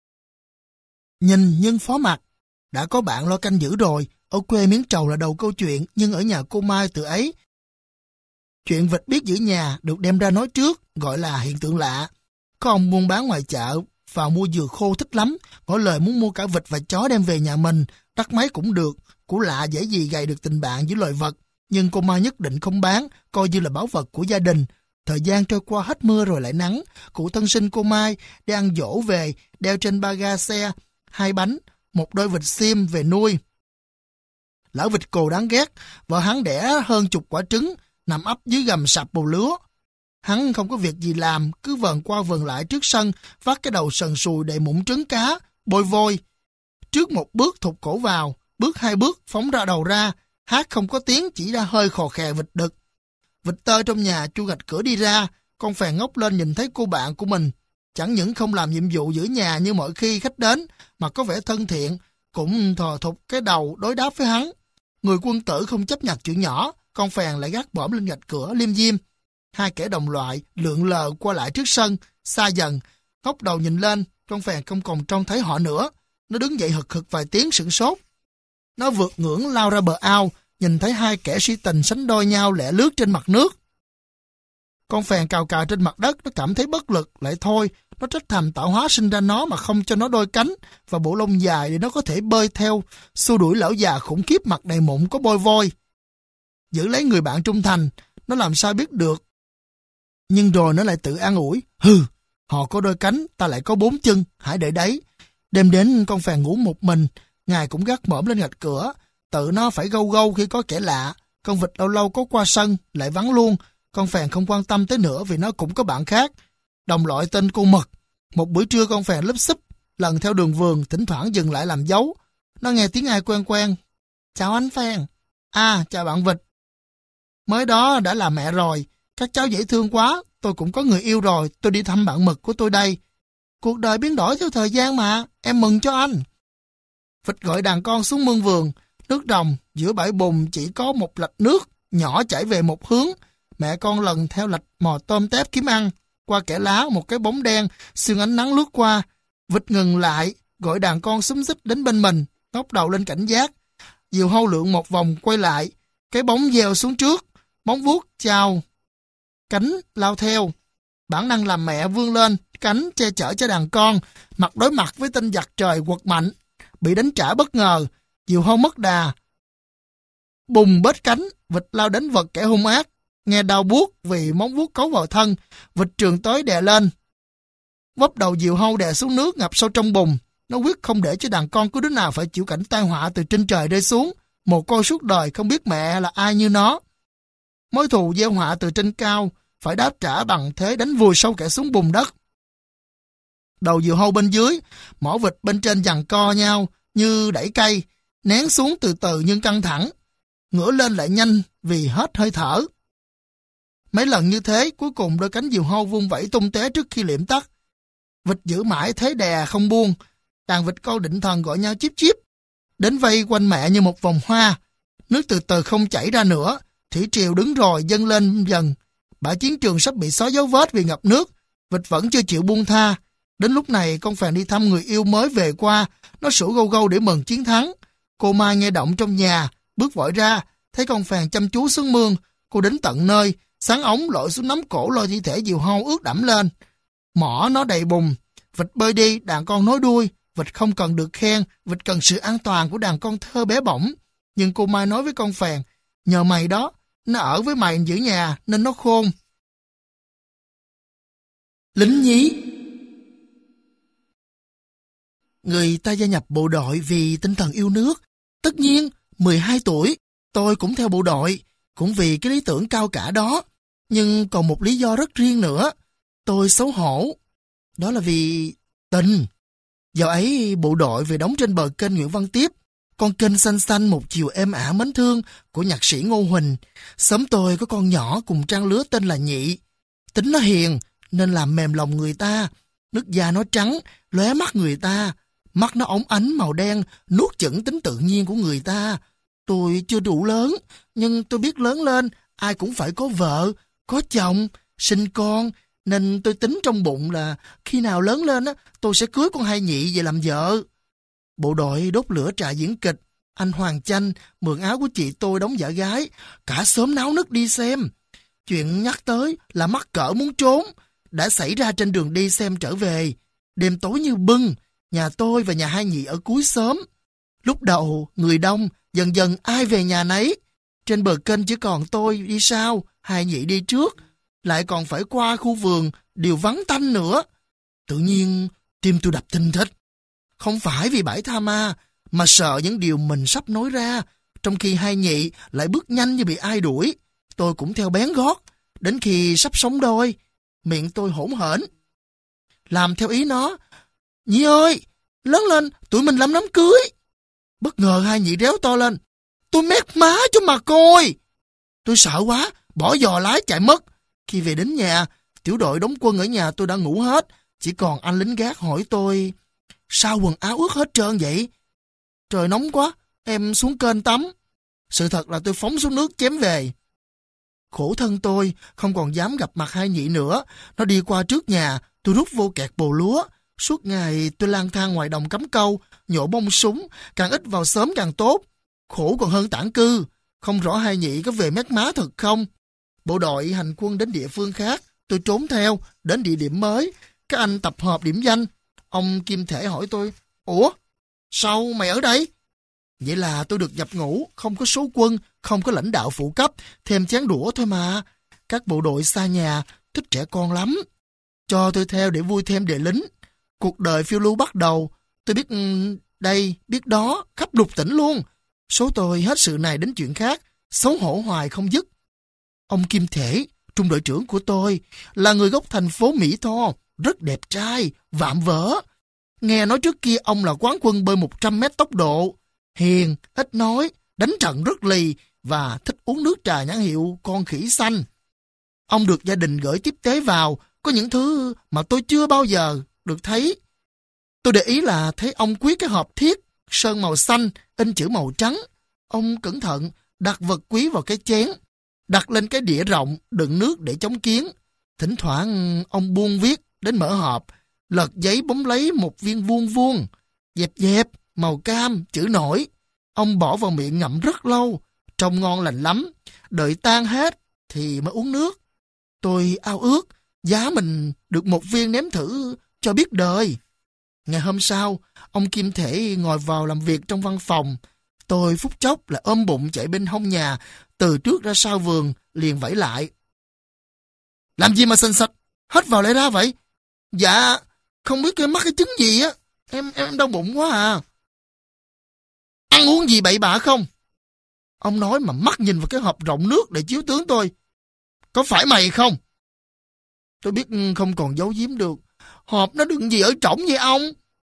Nhìn nhưng phó mặt, đã có bạn lo canh giữ rồi. Ở quê miếng trầu là đầu câu chuyện, nhưng ở nhà cô Mai từ ấy, chuyện vịt biết giữ nhà được đem ra nói trước, gọi là hiện tượng lạ. Có ông buôn bán ngoài chợ vào mua dừa khô thích lắm, ngỏ lời muốn mua cả vịt và chó đem về nhà mình, đắt mấy cũng được, của lạ dễ gì gầy được tình bạn với loài vật. Nhưng cô Mai nhất định không bán, coi như là báu vật của gia đình. Thời gian trôi qua hết mưa rồi lại nắng, cụ thân sinh cô Mai đi ăn dỗ về, đeo trên ba ga xe hai bánh, một đôi vịt xiêm về nuôi. Lão vịt cồ đáng ghét, vợ hắn đẻ hơn chục quả trứng, nằm ấp dưới gầm sạp bồ lúa. Hắn không có việc gì làm, cứ vần qua vần lại trước sân, vắt cái đầu sần sùi đầy mụn trứng cá, bôi vôi. Trước một bước thụt cổ vào, bước hai bước phóng ra đầu ra, hát không có tiếng, chỉ ra hơi khò khè vịt đực. Vịt tơ trong nhà chui gạch cửa đi ra, con phèn ngóc lên nhìn thấy cô bạn của mình. Chẳng những không làm nhiệm vụ giữ nhà như mọi khi khách đến, mà có vẻ thân thiện, cũng thò thụt cái đầu đối đáp với hắn. Người quân tử không chấp nhặt chuyện nhỏ, con phèn lại gác bõm lên gạch cửa liêm diêm. Hai kẻ đồng loại lượn lờ qua lại trước sân, xa dần, ngóc đầu nhìn lên, con phèn không còn trông thấy họ nữa. Nó đứng dậy hực hực vài tiếng sửng sốt. Nó vượt ngưỡng lao ra bờ ao, nhìn thấy hai kẻ si tình sánh đôi nhau lẻ lướt trên mặt nước. Con phèn cào cào trên mặt đất, nó cảm thấy bất lực, lại thôi, nó trách thầm tạo hóa sinh ra nó mà không cho nó đôi cánh và bộ lông dài để nó có thể bơi theo, xua đuổi lão già khủng khiếp mặt đầy mụn có bôi vôi. Giữ lấy người bạn trung thành, nó làm sao biết được. Nhưng rồi nó lại tự an ủi, hừ, họ có đôi cánh, ta lại có bốn chân, hãy để đấy. Đêm đến con phèn ngủ một mình, ngày cũng gác mõm lên gạch cửa, tự nó phải gâu gâu khi có kẻ lạ. Con vịt lâu lâu có qua sân, lại vắng luôn, Con phèn không quan tâm tới nữa vì nó cũng có bạn khác, đồng loại tên cô Mật. Một buổi trưa con phèn lúp xúp lần theo đường vườn, thỉnh thoảng dừng lại làm dấu. Nó nghe tiếng ai quen quen. Chào anh Phèn. À, chào bạn Vịt. Mới đó đã là mẹ rồi. Các cháu dễ thương quá. Tôi cũng có người yêu rồi. Tôi đi thăm bạn Mực của tôi đây. Cuộc đời biến đổi theo thời gian mà. Em mừng cho anh. Vịt gọi đàn con xuống mương vườn. Nước đồng giữa bãi bùn chỉ có một lạch nước nhỏ chảy về một hướng. Mẹ con lần theo lạch mò tôm tép kiếm ăn. Qua kẽ lá một cái bóng đen xuyên ánh nắng lướt qua. Vịt ngừng lại, gọi đàn con xúm xích đến bên mình, ngóc đầu lên cảnh giác. Diều hâu lượn một vòng quay lại, cái bóng gieo xuống trước, móng vuốt chào cánh lao theo. Bản năng làm mẹ vươn lên, cánh che chở cho đàn con, mặt đối mặt với tên giặc trời quật mạnh. Bị đánh trả bất ngờ, diều hâu mất đà. Bùng bết cánh, vịt lao đến vật kẻ hung ác. Nghe đau buốt vì móng vuốt cấu vào thân, vịt trường tới đè lên. Vấp đầu diều hâu đè xuống nước ngập sâu trong bùn. Nó quyết không để cho đàn con của đứa nào phải chịu cảnh tai họa từ trên trời rơi xuống. Mồ côi suốt đời không biết mẹ là ai như nó. Mối thù gieo họa từ trên cao phải đáp trả bằng thế đánh vùi sâu kẻ xuống bùn đất. Đầu diều hâu bên dưới, mỏ vịt bên trên giằng co nhau như đẩy cây, nén xuống từ từ nhưng căng thẳng, ngửa lên lại nhanh vì hết hơi thở. Mấy lần như thế, cuối cùng đôi cánh diều hâu vung vẩy tung té trước khi liệm tắt. Vịt giữ mãi thế đè không buông. Đàn vịt con định thần gọi nhau chíp chíp, đến vây quanh mẹ như một vòng hoa. Nước từ từ không chảy ra nữa, thủy triều đứng rồi dâng lên dần. Bãi chiến trường sắp bị xóa dấu vết vì ngập nước. Vịt vẫn chưa chịu buông tha. Đến lúc này con phèn đi thăm người yêu mới về qua. Nó sủa gâu gâu để mừng chiến thắng. Cô Mai nghe động trong nhà, bước vội ra, thấy con phèn chăm chú xuống mương. Cô đến tận nơi, sáng ống lội xuống nắm cổ lôi thi thể diều hâu ướt đẫm lên. Mỏ nó đầy bùn. Vịt bơi đi, đàn con nối đuôi. Vịt không cần được khen, vịt cần sự an toàn của đàn con thơ bé bỏng. Nhưng cô Mai nói với con phèn, nhờ mày đó, nó ở với mày giữ nhà nên nó khôn. Lính nhí. Người ta gia nhập bộ đội vì tinh thần yêu nước. Tất nhiên, mười hai tuổi, tôi cũng theo bộ đội, cũng vì cái lý tưởng cao cả đó. Nhưng còn một lý do rất riêng nữa. Tôi xấu hổ. Đó là vì tình. Dạo ấy bộ đội về đóng trên bờ kênh Nguyễn Văn Tiếp, con kênh xanh xanh một chiều êm ả mến thương của nhạc sĩ Ngô Huỳnh. Xóm tôi có con nhỏ cùng trang lứa tên là Nhị. Tính nó hiền nên làm mềm lòng người ta. Nước da nó trắng, lóe mắt người ta. Mắt nó óng ánh màu đen, nuốt chửng tính tự nhiên của người ta. Tôi chưa đủ lớn, nhưng tôi biết lớn lên, ai cũng phải có vợ, có chồng, sinh con. Nên tôi tính trong bụng là khi nào lớn lên á, tôi sẽ cưới con Hai Nhị về làm vợ. Bộ đội đốt lửa trại diễn kịch. Anh Hoàng Chanh mượn áo của chị tôi đóng giả gái. Cả xóm náo nức đi xem. Chuyện nhắc tới là mắc cỡ muốn trốn. Đã xảy ra trên đường đi xem trở về. Đêm tối như bưng. Nhà tôi và nhà Hai Nhị ở cuối xóm. Lúc đầu người đông, dần dần ai về nhà nấy. Trên bờ kênh chỉ còn tôi đi sau, Hai Nhị đi trước. Lại còn phải qua khu vườn, điều vắng tanh nữa. Tự nhiên, tim tôi đập thình thịch. Không phải vì bãi tha ma, mà sợ những điều mình sắp nói ra. Trong khi Hai Nhị lại bước nhanh như bị ai đuổi. Tôi cũng theo bén gót, đến khi sắp sống đôi. Miệng tôi hỗn hển. Làm theo ý nó. Nhị ơi, lớn lên, tụi mình làm đám cưới. Bất ngờ Hai Nhị réo to lên. Tôi mét má cho mà coi. Tôi sợ quá, bỏ giò lái chạy mất. Khi về đến nhà, tiểu đội đóng quân ở nhà tôi đã ngủ hết. Chỉ còn anh lính gác hỏi tôi, sao quần áo ướt hết trơn vậy? Trời nóng quá, em xuống kênh tắm. Sự thật là tôi phóng xuống nước chém về. Khổ thân tôi, không còn dám gặp mặt Hai Nhị nữa. Nó đi qua trước nhà, tôi rút vô kẹt bồ lúa. Suốt ngày tôi lang thang ngoài đồng cắm câu, nhổ bông súng, càng ít vào sớm càng tốt. Khổ còn hơn tản cư. Không rõ Hai Nhị có về mét má thật không? Bộ đội hành quân đến địa phương khác, tôi trốn theo, đến địa điểm mới. Các anh tập hợp điểm danh. Ông Kim Thể hỏi tôi, ủa, sao mày ở đây? Vậy là tôi được nhập ngũ, không có số quân, không có lãnh đạo phụ cấp, thêm chén đũa thôi mà. Các bộ đội xa nhà, thích trẻ con lắm. Cho tôi theo để vui thêm đề lính. Cuộc đời phiêu lưu bắt đầu, tôi biết đây, biết đó, khắp lục tỉnh luôn. Số tôi hết sự này đến chuyện khác, xấu hổ hoài không dứt. Ông Kim Thể, trung đội trưởng của tôi, là người gốc thành phố Mỹ Tho, rất đẹp trai, vạm vỡ. Nghe nói trước kia ông là quán quân bơi một trăm mét tốc độ, hiền, ít nói, đánh trận rất lì và thích uống nước trà nhãn hiệu con khỉ xanh. Ông được gia đình gửi tiếp tế vào, có những thứ mà tôi chưa bao giờ được thấy. Tôi để ý là thấy ông quý cái hộp thiếc, sơn màu xanh, in chữ màu trắng. Ông cẩn thận đặt vật quý vào cái chén, đặt lên cái đĩa rộng đựng nước để chống kiến. Thỉnh thoảng ông buông viết đến mở hộp, lật giấy bấm lấy một viên vuông vuông, dẹp dẹp, màu cam, chữ nổi. Ông bỏ vào miệng ngậm rất lâu, trông ngon lành lắm. Đợi tan hết thì mới uống nước. Tôi ao ước, giá mình được một viên nếm thử cho biết đời. Ngày hôm sau, ông Kim Thể ngồi vào làm việc trong văn phòng. Tôi phút chốc là ôm bụng chạy bên hông nhà, từ trước ra sau vườn, liền vẫy lại. Làm gì mà xình xịch, hết vào lại ra vậy? Dạ, không biết cái mắc cái chứng gì á, em em đau bụng quá à. Ăn uống gì bậy bạ không? Ông nói mà mắt nhìn vào cái hộp rộng nước để chiếu tướng tôi. Có phải mày không? Tôi biết không còn giấu giếm được. Hộp nó đựng gì ở trỏng vậy ông?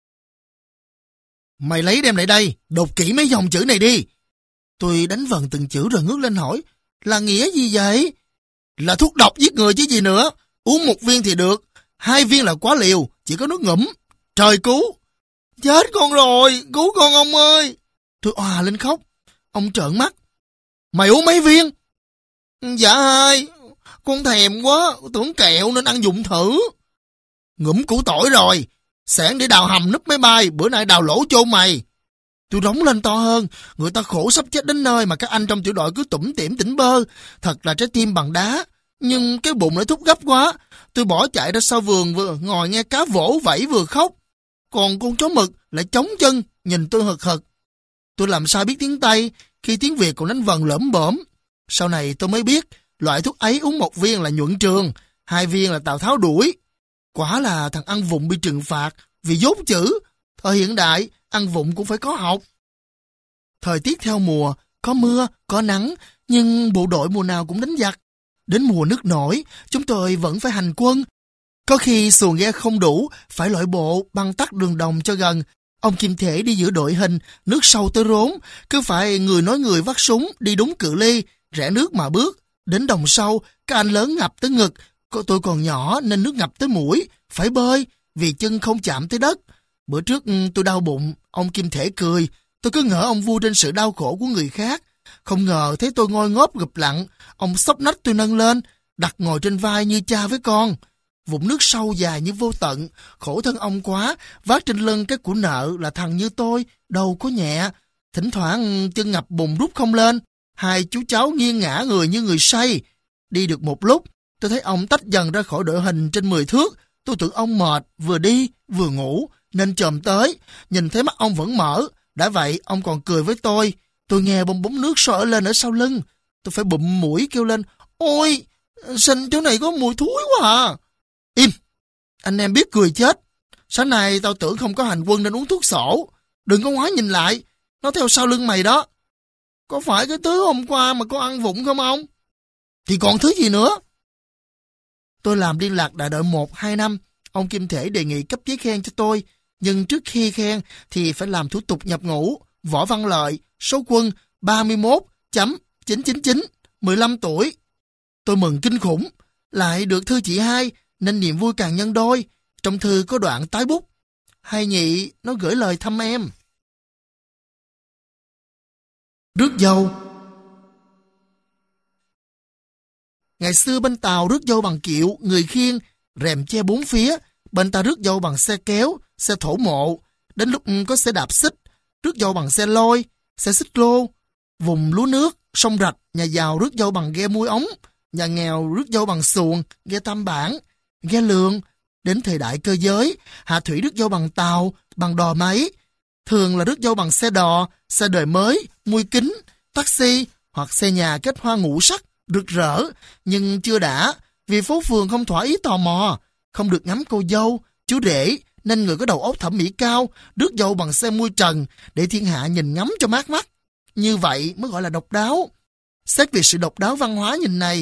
Mày lấy đem lại đây, đọc kỹ mấy dòng chữ này đi. Tôi đánh vần từng chữ rồi ngước lên hỏi. Là nghĩa gì vậy? Là thuốc độc giết người chứ gì nữa. Uống một viên thì được, hai viên là quá liều, chỉ có nước ngủm. Trời cứu! Chết con rồi, cứu con ông ơi! Tôi òa lên khóc. Ông trợn mắt. Mày uống mấy viên? Dạ hai, con thèm quá, tưởng kẹo nên ăn dụng thử. Ngủm củ tỏi rồi, sáng để đào hầm núp máy bay, bữa nay đào lỗ chôn mày. Tôi rống lên to hơn, người ta khổ sắp chết đến nơi mà các anh trong tiểu đội cứ tủm tỉm tỉnh bơ, thật là trái tim bằng đá. Nhưng cái bụng lại thúc gấp quá, tôi bỏ chạy ra sau vườn vừa ngồi nghe cá vỗ vẫy vừa khóc. Còn con chó mực lại chống chân, nhìn tôi hực hực. Tôi làm sao biết tiếng Tây khi tiếng Việt còn đánh vần lởm bởm. Sau này tôi mới biết, loại thuốc ấy uống một viên là nhuận trường, hai viên là Tào Tháo đuổi. Quả là thằng ăn vụng bị trừng phạt vì dốt chữ. Thời hiện đại, ăn vụng cũng phải có học. Thời tiết theo mùa, có mưa, có nắng, nhưng bộ đội mùa nào cũng đánh giặc. Đến mùa nước nổi, chúng tôi vẫn phải hành quân. Có khi xuồng ghe không đủ, phải lội bộ băng tắc đường đồng cho gần. Ông Kim Thể đi giữa đội hình, nước sâu tới rốn, cứ phải người nói người vắt súng, đi đúng cự ly, rẽ nước mà bước. Đến đồng sâu, các anh lớn ngập tới ngực, tôi còn nhỏ nên nước ngập tới mũi, phải bơi, vì chân không chạm tới đất. Bữa trước tôi đau bụng, ông Kim Thể cười, tôi cứ ngỡ ông vui trên sự đau khổ của người khác. Không ngờ thấy tôi ngồi ngóp gục lặng, ông xốc nách tôi nâng lên, đặt ngồi trên vai như cha với con. Vũng nước sâu dài như vô tận, khổ thân ông quá, vác trên lưng cái của nợ là thằng như tôi, đâu có nhẹ. Thỉnh thoảng chân ngập bùn rút không lên, hai chú cháu nghiêng ngã người như người say. Đi được một lúc, tôi thấy ông tách dần ra khỏi đội hình trên mười thước. Tôi tưởng ông mệt, vừa đi, vừa ngủ, nên chồm tới, nhìn thấy mắt ông vẫn mở. Đã vậy, ông còn cười với tôi. Tôi nghe bong bóng nước sôi lên ở sau lưng. Tôi phải bụm mũi kêu lên, ôi, sinh chỗ này có mùi thúi quá à. Im, anh em biết cười chết. Sáng nay tao tưởng không có hành quân nên uống thuốc sổ. Đừng có ngoái nhìn lại, nó theo sau lưng mày đó. Có phải cái thứ hôm qua mà có ăn vụng không ông? Thì còn thứ gì nữa? Tôi làm liên lạc đại đội một, hai năm. Ông Kim Thể đề nghị cấp giấy khen cho tôi. Nhưng trước khi khen thì phải làm thủ tục nhập ngũ. Võ Văn Lợi, số quân ba mươi mốt chấm chín chín chín, mười lăm tuổi. Tôi mừng kinh khủng. Lại được thư chị hai, nên niềm vui càng nhân đôi. Trong thư có đoạn tái bút. Hay nhị, nó gửi lời thăm em. Rước dâu. Ngày xưa bên Tàu rước dâu bằng kiệu, người khiêng, rèm che bốn phía. Bên ta rước dâu bằng xe kéo, xe thổ mộ. Đến lúc có xe đạp xích, rước dâu bằng xe lôi, xe xích lô. Vùng lúa nước, sông rạch, nhà giàu rước dâu bằng ghe muôi ống. Nhà nghèo rước dâu bằng xuồng, ghe tam bản, ghe lường. Đến thời đại cơ giới, hạ thủy rước dâu bằng tàu, bằng đò máy. Thường là rước dâu bằng xe đò, xe đời mới, mui kính, taxi hoặc xe nhà kết hoa ngũ sắc, rực rỡ. Nhưng chưa đã, vì phố phường không thỏa ý tò mò, không được ngắm cô dâu, chú rể, nên người có đầu óc thẩm mỹ cao rước dâu bằng xe mui trần để thiên hạ nhìn ngắm cho mát mắt. Như vậy mới gọi là độc đáo. Xét về sự độc đáo văn hóa nhìn này,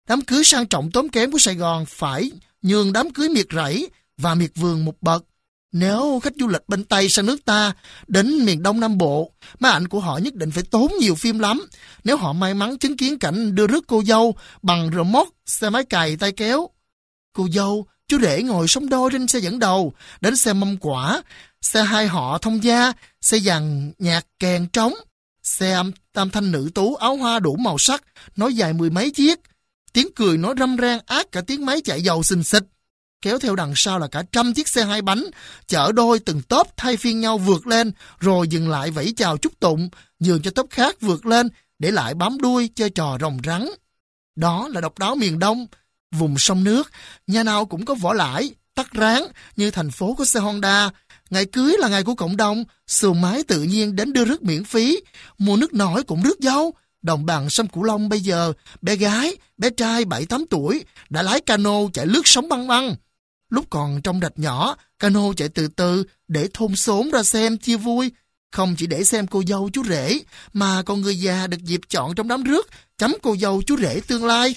Đám cưới sang trọng tốn kém của Sài Gòn phải nhường đám cưới miệt rẫy và miệt vườn một bậc. Nếu khách du lịch bên Tây sang nước ta, đến miền Đông Nam Bộ, máy ảnh của họ nhất định phải tốn nhiều phim lắm. Nếu họ may mắn chứng kiến cảnh đưa rước cô dâu bằng remote, xe máy cày tay kéo. Cô dâu, chú rể ngồi sóng đôi trên xe dẫn đầu, đến xe mâm quả, xe hai họ thông gia, xe dàn nhạc kèn trống, xe âm tam thanh nữ tú áo hoa đủ màu sắc, nói dài mười mấy chiếc. Tiếng cười nói râm ran ác cả tiếng máy chạy dầu xình xịch. Kéo theo đằng sau là cả trăm chiếc xe hai bánh, chở đôi từng tốp thay phiên nhau vượt lên, rồi dừng lại vẫy chào chúc tụng, nhường cho tốp khác vượt lên, để lại bám đuôi chơi trò rồng rắn. Đó là độc đáo miền Đông, vùng sông nước, nhà nào cũng có vỏ lãi, tắc ráng, như thành phố có xe Honda. Ngày cưới là ngày của cộng đồng, xuồng máy tự nhiên đến đưa rước miễn phí, mua nước nổi cũng rước dâu. Đồng bằng sông Cửu Long bây giờ, bé gái, bé trai bảy tám tuổi đã lái cano chạy lướt sóng băng băng. Lúc còn trong rạch nhỏ, cano chạy từ từ để thôn xóm ra xem chia vui. Không chỉ để xem cô dâu chú rể, mà còn người già được dịp chọn trong đám rước, chấm cô dâu chú rể tương lai.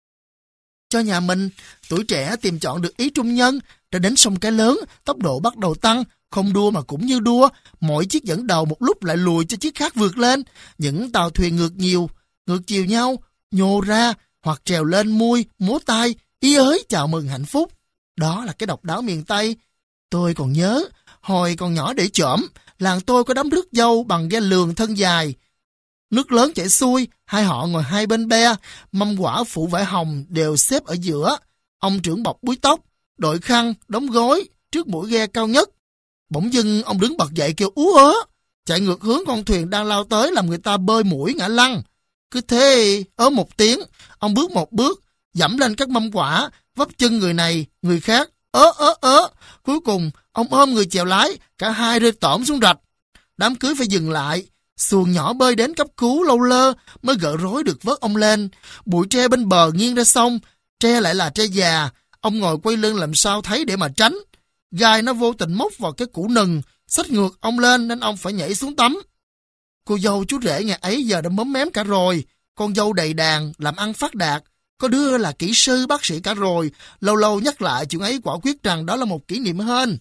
Cho nhà mình, tuổi trẻ tìm chọn được ý trung nhân, đã đến sông Cái Lớn, tốc độ bắt đầu tăng, không đua mà cũng như đua, mỗi chiếc dẫn đầu một lúc lại lùi cho chiếc khác vượt lên. Những tàu thuyền ngược nhiều, ngược chiều nhau, nhô ra, hoặc trèo lên mui, múa tay, ý ới chào mừng hạnh phúc. Đó là cái độc đáo miền Tây. Tôi còn nhớ, hồi còn nhỏ để chởm, làng tôi có đám rước dâu bằng ghe lường thân dài. Nước lớn chảy xuôi, hai họ ngồi hai bên be, mâm quả phủ vải hồng đều xếp ở giữa. Ông trưởng bọc búi tóc, đội khăn, đóng gối, trước mũi ghe cao nhất. Bỗng dưng ông đứng bật dậy kêu ú ớ, chạy ngược hướng con thuyền đang lao tới làm người ta bơi mũi ngã lăn. Cứ thế, ớ một tiếng, ông bước một bước, dẫm lên các mâm quả, vấp chân người này, người khác, ớ ớ ớ. Cuối cùng, ông ôm người chèo lái, cả hai rơi tõm xuống rạch. Đám cưới phải dừng lại, xuồng nhỏ bơi đến cấp cứu lâu lơ mới gỡ rối được vớt ông lên. Bụi tre bên bờ nghiêng ra sông, tre lại là tre già, ông ngồi quay lưng làm sao thấy để mà tránh. Gai nó vô tình móc vào cái củ nừng, xách ngược ông lên nên ông phải nhảy xuống tắm. Cô dâu chú rể ngày ấy giờ đã móm mém cả rồi, con dâu đầy đàn, làm ăn phát đạt, có đứa là kỹ sư bác sĩ cả rồi, lâu lâu nhắc lại chuyện ấy quả quyết rằng đó là một kỷ niệm hên.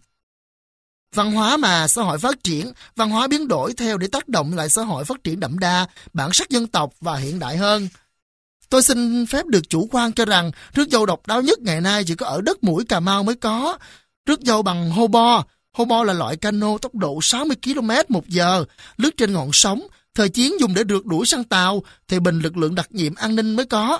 Văn hóa mà, xã hội phát triển, văn hóa biến đổi theo để tác động lại xã hội phát triển đậm đà, bản sắc dân tộc và hiện đại hơn. Tôi xin phép được chủ quan cho rằng rước dâu độc đáo nhất ngày nay chỉ có ở đất mũi Cà Mau mới có. Rước dâu bằng hô bo. Hô bo là loại cano tốc độ sáu mươi ki lô mét một giờ, lướt trên ngọn sóng. Thời chiến dùng để rượt đuổi săn tàu, thì bình lực lượng đặc nhiệm an ninh mới có.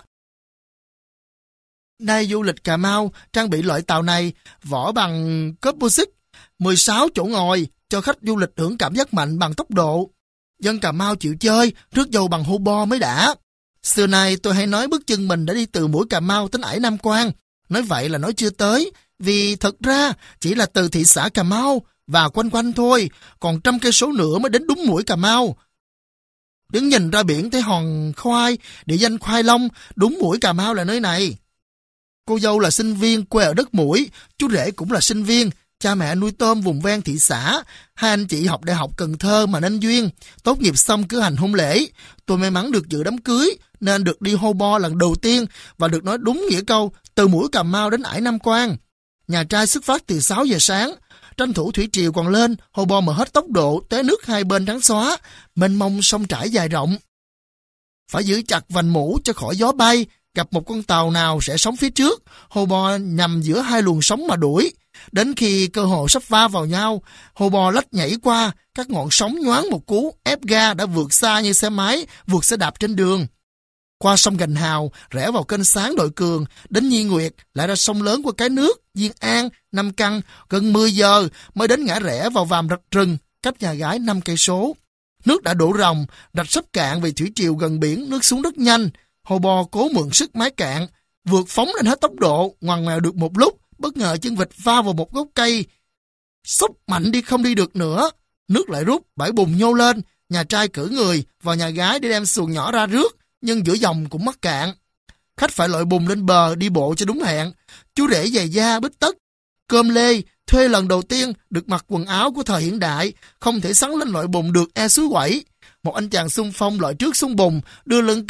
Nay du lịch Cà Mau trang bị loại tàu này, vỏ bằng composite, mười sáu chỗ ngồi, cho khách du lịch hưởng cảm giác mạnh bằng tốc độ. Dân Cà Mau chịu chơi, rước dâu bằng hô bo mới đã. Xưa nay tôi hay nói bước chân mình đã đi từ mũi Cà Mau đến ải Nam Quan. Nói vậy là nói chưa tới, vì thật ra chỉ là từ thị xã Cà Mau và quanh quanh thôi, còn trăm cây số nữa mới đến đúng mũi Cà Mau. Đứng nhìn ra biển thấy hòn khoai, địa danh Khoai Long, đúng mũi Cà Mau là nơi này. Cô dâu là sinh viên quê ở đất mũi, chú rể cũng là sinh viên, cha mẹ nuôi tôm vùng ven thị xã, hai anh chị học đại học Cần Thơ mà nên duyên, tốt nghiệp xong cử hành hôn lễ. Tôi may mắn được dự đám cưới, nên được đi hô bo lần đầu tiên và được nói đúng nghĩa câu từ mũi Cà Mau đến ải Nam Quan. Nhà trai xuất phát từ sáu giờ sáng, tranh thủ thủy triều còn lên, hô bo mà hết tốc độ, té nước hai bên trắng xóa, mênh mông sông trải dài rộng. Phải giữ chặt vành mũ cho khỏi gió bay, gặp một con tàu nào sẽ sóng phía trước, hô bo nhằm giữa hai luồng sóng mà đuổi. Đến khi cơ hội sắp va vào nhau, hô bo lách nhảy qua, các ngọn sóng nhoáng một cú, ép ga đã vượt xa như xe máy, vượt xe đạp trên đường. Qua sông Gành Hào, rẽ vào kênh Sáng Đội Cường, đến Nhi Nguyệt, lại ra sông lớn của Cái Nước, Diên An, Nam Căn, gần mười giờ mới đến ngã rẽ vào Vàm Rạch Rừng, cách nhà gái năm cây số. Nước đã đổ ròng, rạch sắp cạn vì thủy triều gần biển, nước xuống rất nhanh. Hô bo cố mượn sức mái cạn, vượt phóng lên hết tốc độ, ngoằn ngoèo được một lúc, bất ngờ chân vịt va vào một gốc cây. Xốc mạnh đi không đi được nữa, nước lại rút, bãi bùn nhô lên, nhà trai cử người vào nhà gái để đem xuồng nhỏ ra rước, nhưng giữa dòng cũng mắc cạn. Khách phải lội bùn lên bờ đi bộ cho đúng hẹn. Chú rể giày da bít tất, cơm lê, thuê lần đầu tiên được mặc quần áo của thời hiện đại, không thể sắn lên lội bùn được e suối quẩy. Một anh chàng xung phong lội trước xuống bùn, đưa lưng cổng,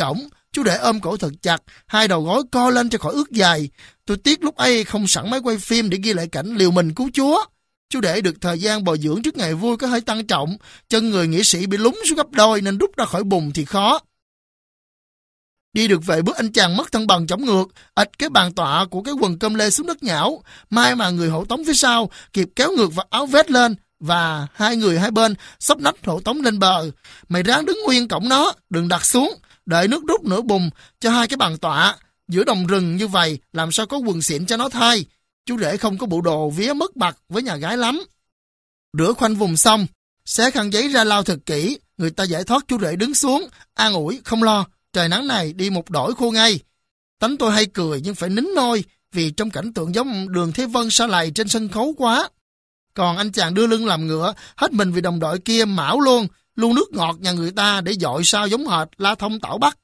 Chú rể ôm cổ thật chặt, hai đầu gối co lên cho khỏi ướt dài. Tôi tiếc lúc ấy không sẵn máy quay phim để ghi lại cảnh liều mình cứu chúa. Chú rể được thời gian bồi dưỡng trước ngày vui có hơi tăng trọng, chân người nghĩa sĩ bị lún xuống gấp đôi nên rút ra khỏi bùn thì khó. Đi được về bước anh chàng mất thăng bằng chổng ngược, ịch cái bàn tọa của cái quần cơm lê xuống đất nhão. May mà người hộ tống phía sau kịp kéo ngược và áo vest lên, và hai người hai bên xốc nách hộ tống lên bờ. Mày ráng đứng nguyên cổng nó, đừng đặt xuống, đợi nước rút nửa bùn cho hai cái bàn tọa. Giữa đồng rừng như vậy làm sao có quần xịn cho nó thay. Chú rể không có bộ đồ vía mất mặt với nhà gái lắm. Rửa khoanh vùng xong, xé khăn giấy ra lau thật kỹ, người ta giải thoát chú rể đứng xuống, an ủi không lo, trời nắng này đi một đổi khô ngay. Tánh tôi hay cười nhưng phải nín nôi vì trong cảnh tượng giống Đường Thế Vân sa lầy trên sân khấu quá. Còn anh chàng đưa lưng làm ngựa, hết mình vì đồng đội kia mão luôn, luôn nước ngọt nhà người ta để dội sao giống hệt La Thông Tảo Bắc.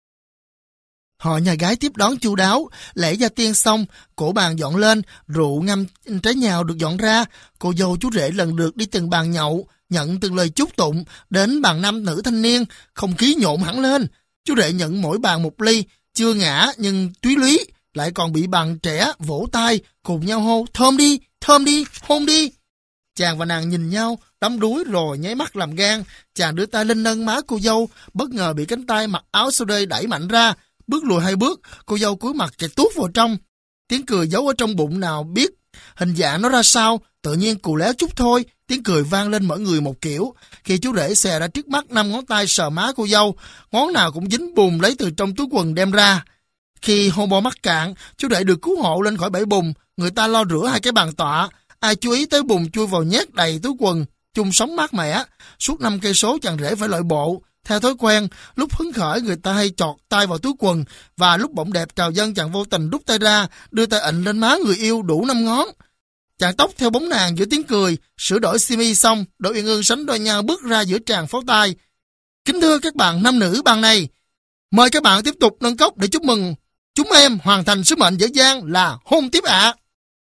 Họ nhà gái tiếp đón chu đáo, lễ gia tiên xong, cổ bàn dọn lên, rượu ngâm trái nhào được dọn ra, cô dâu chú rể lần lượt đi từng bàn nhậu, nhận từng lời chúc tụng, đến bàn nam nữ thanh niên, không khí nhộn hẳn lên. Chú rể nhận mỗi bàn một ly, chưa ngã nhưng túy lúy, lại còn bị bàn trẻ vỗ tay, cùng nhau hô, thơm đi, thơm đi, hôn đi. Chàng và nàng nhìn nhau, đắm đuối rồi nháy mắt làm gan. Chàng đưa tay lên nâng má cô dâu, bất ngờ bị cánh tay mặc áo sơ đê đẩy mạnh ra. Bước lùi hai bước, cô dâu cúi mặt chạy tuốt vào trong. Tiếng cười giấu ở trong bụng nào biết hình dạng nó ra sao, tự nhiên cù léo chút thôi. Tiếng cười vang lên mỗi người một kiểu. Khi chú rể xè ra trước mắt năm ngón tay sờ má cô dâu, ngón nào cũng dính bùn lấy từ trong túi quần đem ra. Khi hô bo mắc cạn, chú rể được cứu hộ lên khỏi bể bùn. Người ta lo rửa hai cái bàn tọa. Ai chú ý tới bùn chui vào nhét đầy túi quần, chung sống mát mẻ. Suốt năm cây số chàng rể phải lội bộ. Theo thói quen, lúc hứng khởi người ta hay chọt tay vào túi quần, và lúc bỗng đẹp trào dâng chàng vô tình rút tay ra, đưa tay ịnh lên má người yêu đủ năm ngón. Chàng tóc theo bóng nàng giữa tiếng cười, sửa đổi simi xong, Đỗ Uyên Ương sánh đôi nhau bước ra giữa tràng pháo tay. Kính thưa các bạn nam nữ bàn này, mời các bạn tiếp tục nâng cốc để chúc mừng chúng em hoàn thành sứ mệnh dở dang là hôn tiếp ạ.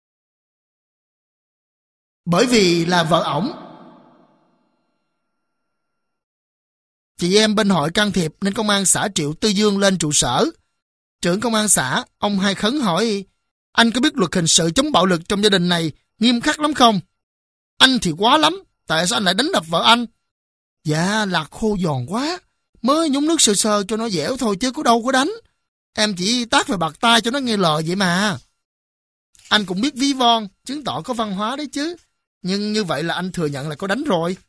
Bởi vì là vợ ổng. Chị em bên hội can thiệp nên công an xã Triệu Tư Dương lên trụ sở. Trưởng công an xã, ông Hai Khấn hỏi, anh có biết luật hình sự chống bạo lực trong gia đình này nghiêm khắc lắm không? Anh thì quá lắm, tại sao anh lại đánh đập vợ anh? Dạ, lạc khô giòn quá, mới nhúng nước sơ sơ cho nó dẻo thôi chứ có đâu có đánh. Em chỉ tát vào bạc tay cho nó nghe lời vậy mà. Anh cũng biết ví von, chứng tỏ có văn hóa đấy chứ. Nhưng như vậy là anh thừa nhận là có đánh rồi.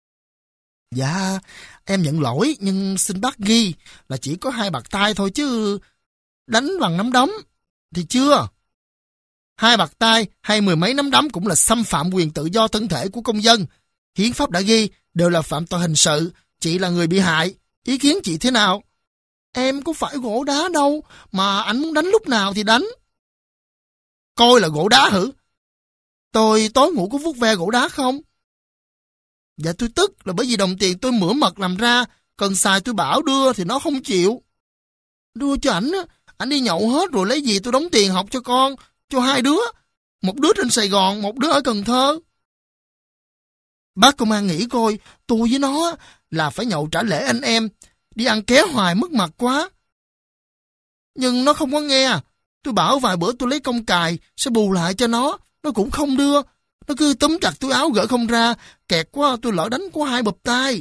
Dạ, em nhận lỗi nhưng xin bác ghi là chỉ có hai bạc tay thôi chứ đánh bằng nắm đấm thì chưa. Hai bạc tay hay mười mấy nắm đấm cũng là xâm phạm quyền tự do thân thể của công dân. Hiến pháp đã ghi đều là phạm tội hình sự. Chị là người bị hại, ý kiến chị thế nào? Em có phải gỗ đá đâu mà anh muốn đánh lúc nào thì đánh. Coi là gỗ đá hử? Tôi tối ngủ có vuốt ve gỗ đá không? Dạ tôi tức là bởi vì đồng tiền tôi mửa mật làm ra, cần xài tôi bảo đưa thì nó không chịu. Đưa cho ảnh, ảnh đi nhậu hết rồi lấy gì tôi đóng tiền học cho con, cho hai đứa. Một đứa trên Sài Gòn, một đứa ở Cần Thơ. Bác công an nghĩ coi, tôi với nó là phải nhậu trả lễ anh em, đi ăn ké hoài mất mặt quá. Nhưng nó không có nghe, tôi bảo vài bữa tôi lấy công cài, sẽ bù lại cho nó, nó cũng không đưa. Nó cứ túm chặt túi áo gỡ không ra, kẹt quá tôi lỡ đánh có hai bập tay.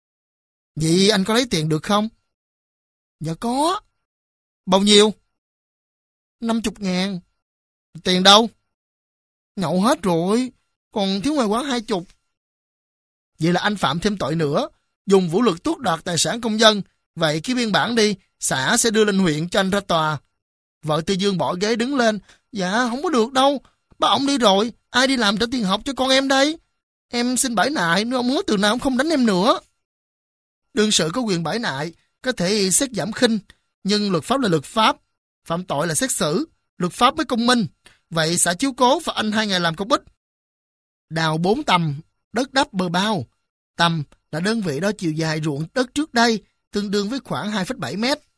Vậy anh có lấy tiền được không? Dạ có. Bao nhiêu? Năm chục ngàn. Tiền đâu? Nhậu hết rồi, còn thiếu ngoài quán hai chục. Vậy là anh phạm thêm tội nữa, dùng vũ lực tước đoạt tài sản công dân. Vậy ký biên bản đi, xã sẽ đưa lên huyện cho anh ra tòa. Vợ Tư Dương bỏ ghế đứng lên. Dạ không có được đâu, ba ông đi rồi, ai đi làm trả tiền học cho con em đây? Em xin bãi nại, nếu ông hứa từ nào ông không đánh em nữa. Đương sự có quyền bãi nại, có thể xét giảm khinh, nhưng luật pháp là luật pháp, phạm tội là xét xử, luật pháp mới công minh. Vậy xã chiếu cố phạt anh hai ngày làm công ích. Đào bốn tầm, đất đắp bờ bao. Tầm là đơn vị đo chiều dài ruộng đất trước đây, tương đương với khoảng hai phẩy bảy mét.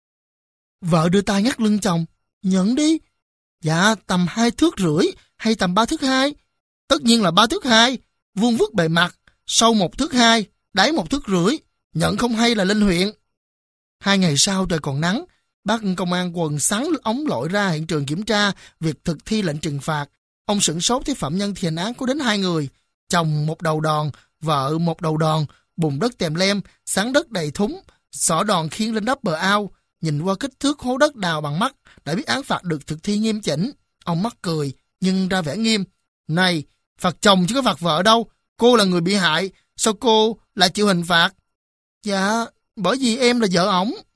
Vợ đưa tay ngắt lưng chồng. Nhận đi. Dạ, tầm hai thước rưỡi hay tầm ba thước hai? Tất nhiên là ba thước hai, vuông vức bề mặt, sâu một thước hai, đáy một thước rưỡi. Nhận không hay là lên huyện. Hai ngày sau trời còn nắng, bác công an quần sắn ống lội ra hiện trường kiểm tra việc thực thi lệnh trừng phạt. Ông sửng sốt thấy phạm nhân thi hành án có đến hai người, chồng một đầu đòn, vợ một đầu đòn, bùn đất tèm lem, sắn đất đầy thúng, xỏ đòn khiêng lên đắp bờ ao. Nhìn qua kích thước hố đất đào bằng mắt, đã biết án phạt được thực thi nghiêm chỉnh. Ông mắc cười, nhưng ra vẻ nghiêm. Này, phạt chồng chứ có phạt vợ đâu. Cô là người bị hại, sao cô lại chịu hình phạt? Dạ, bởi vì em là vợ ổng.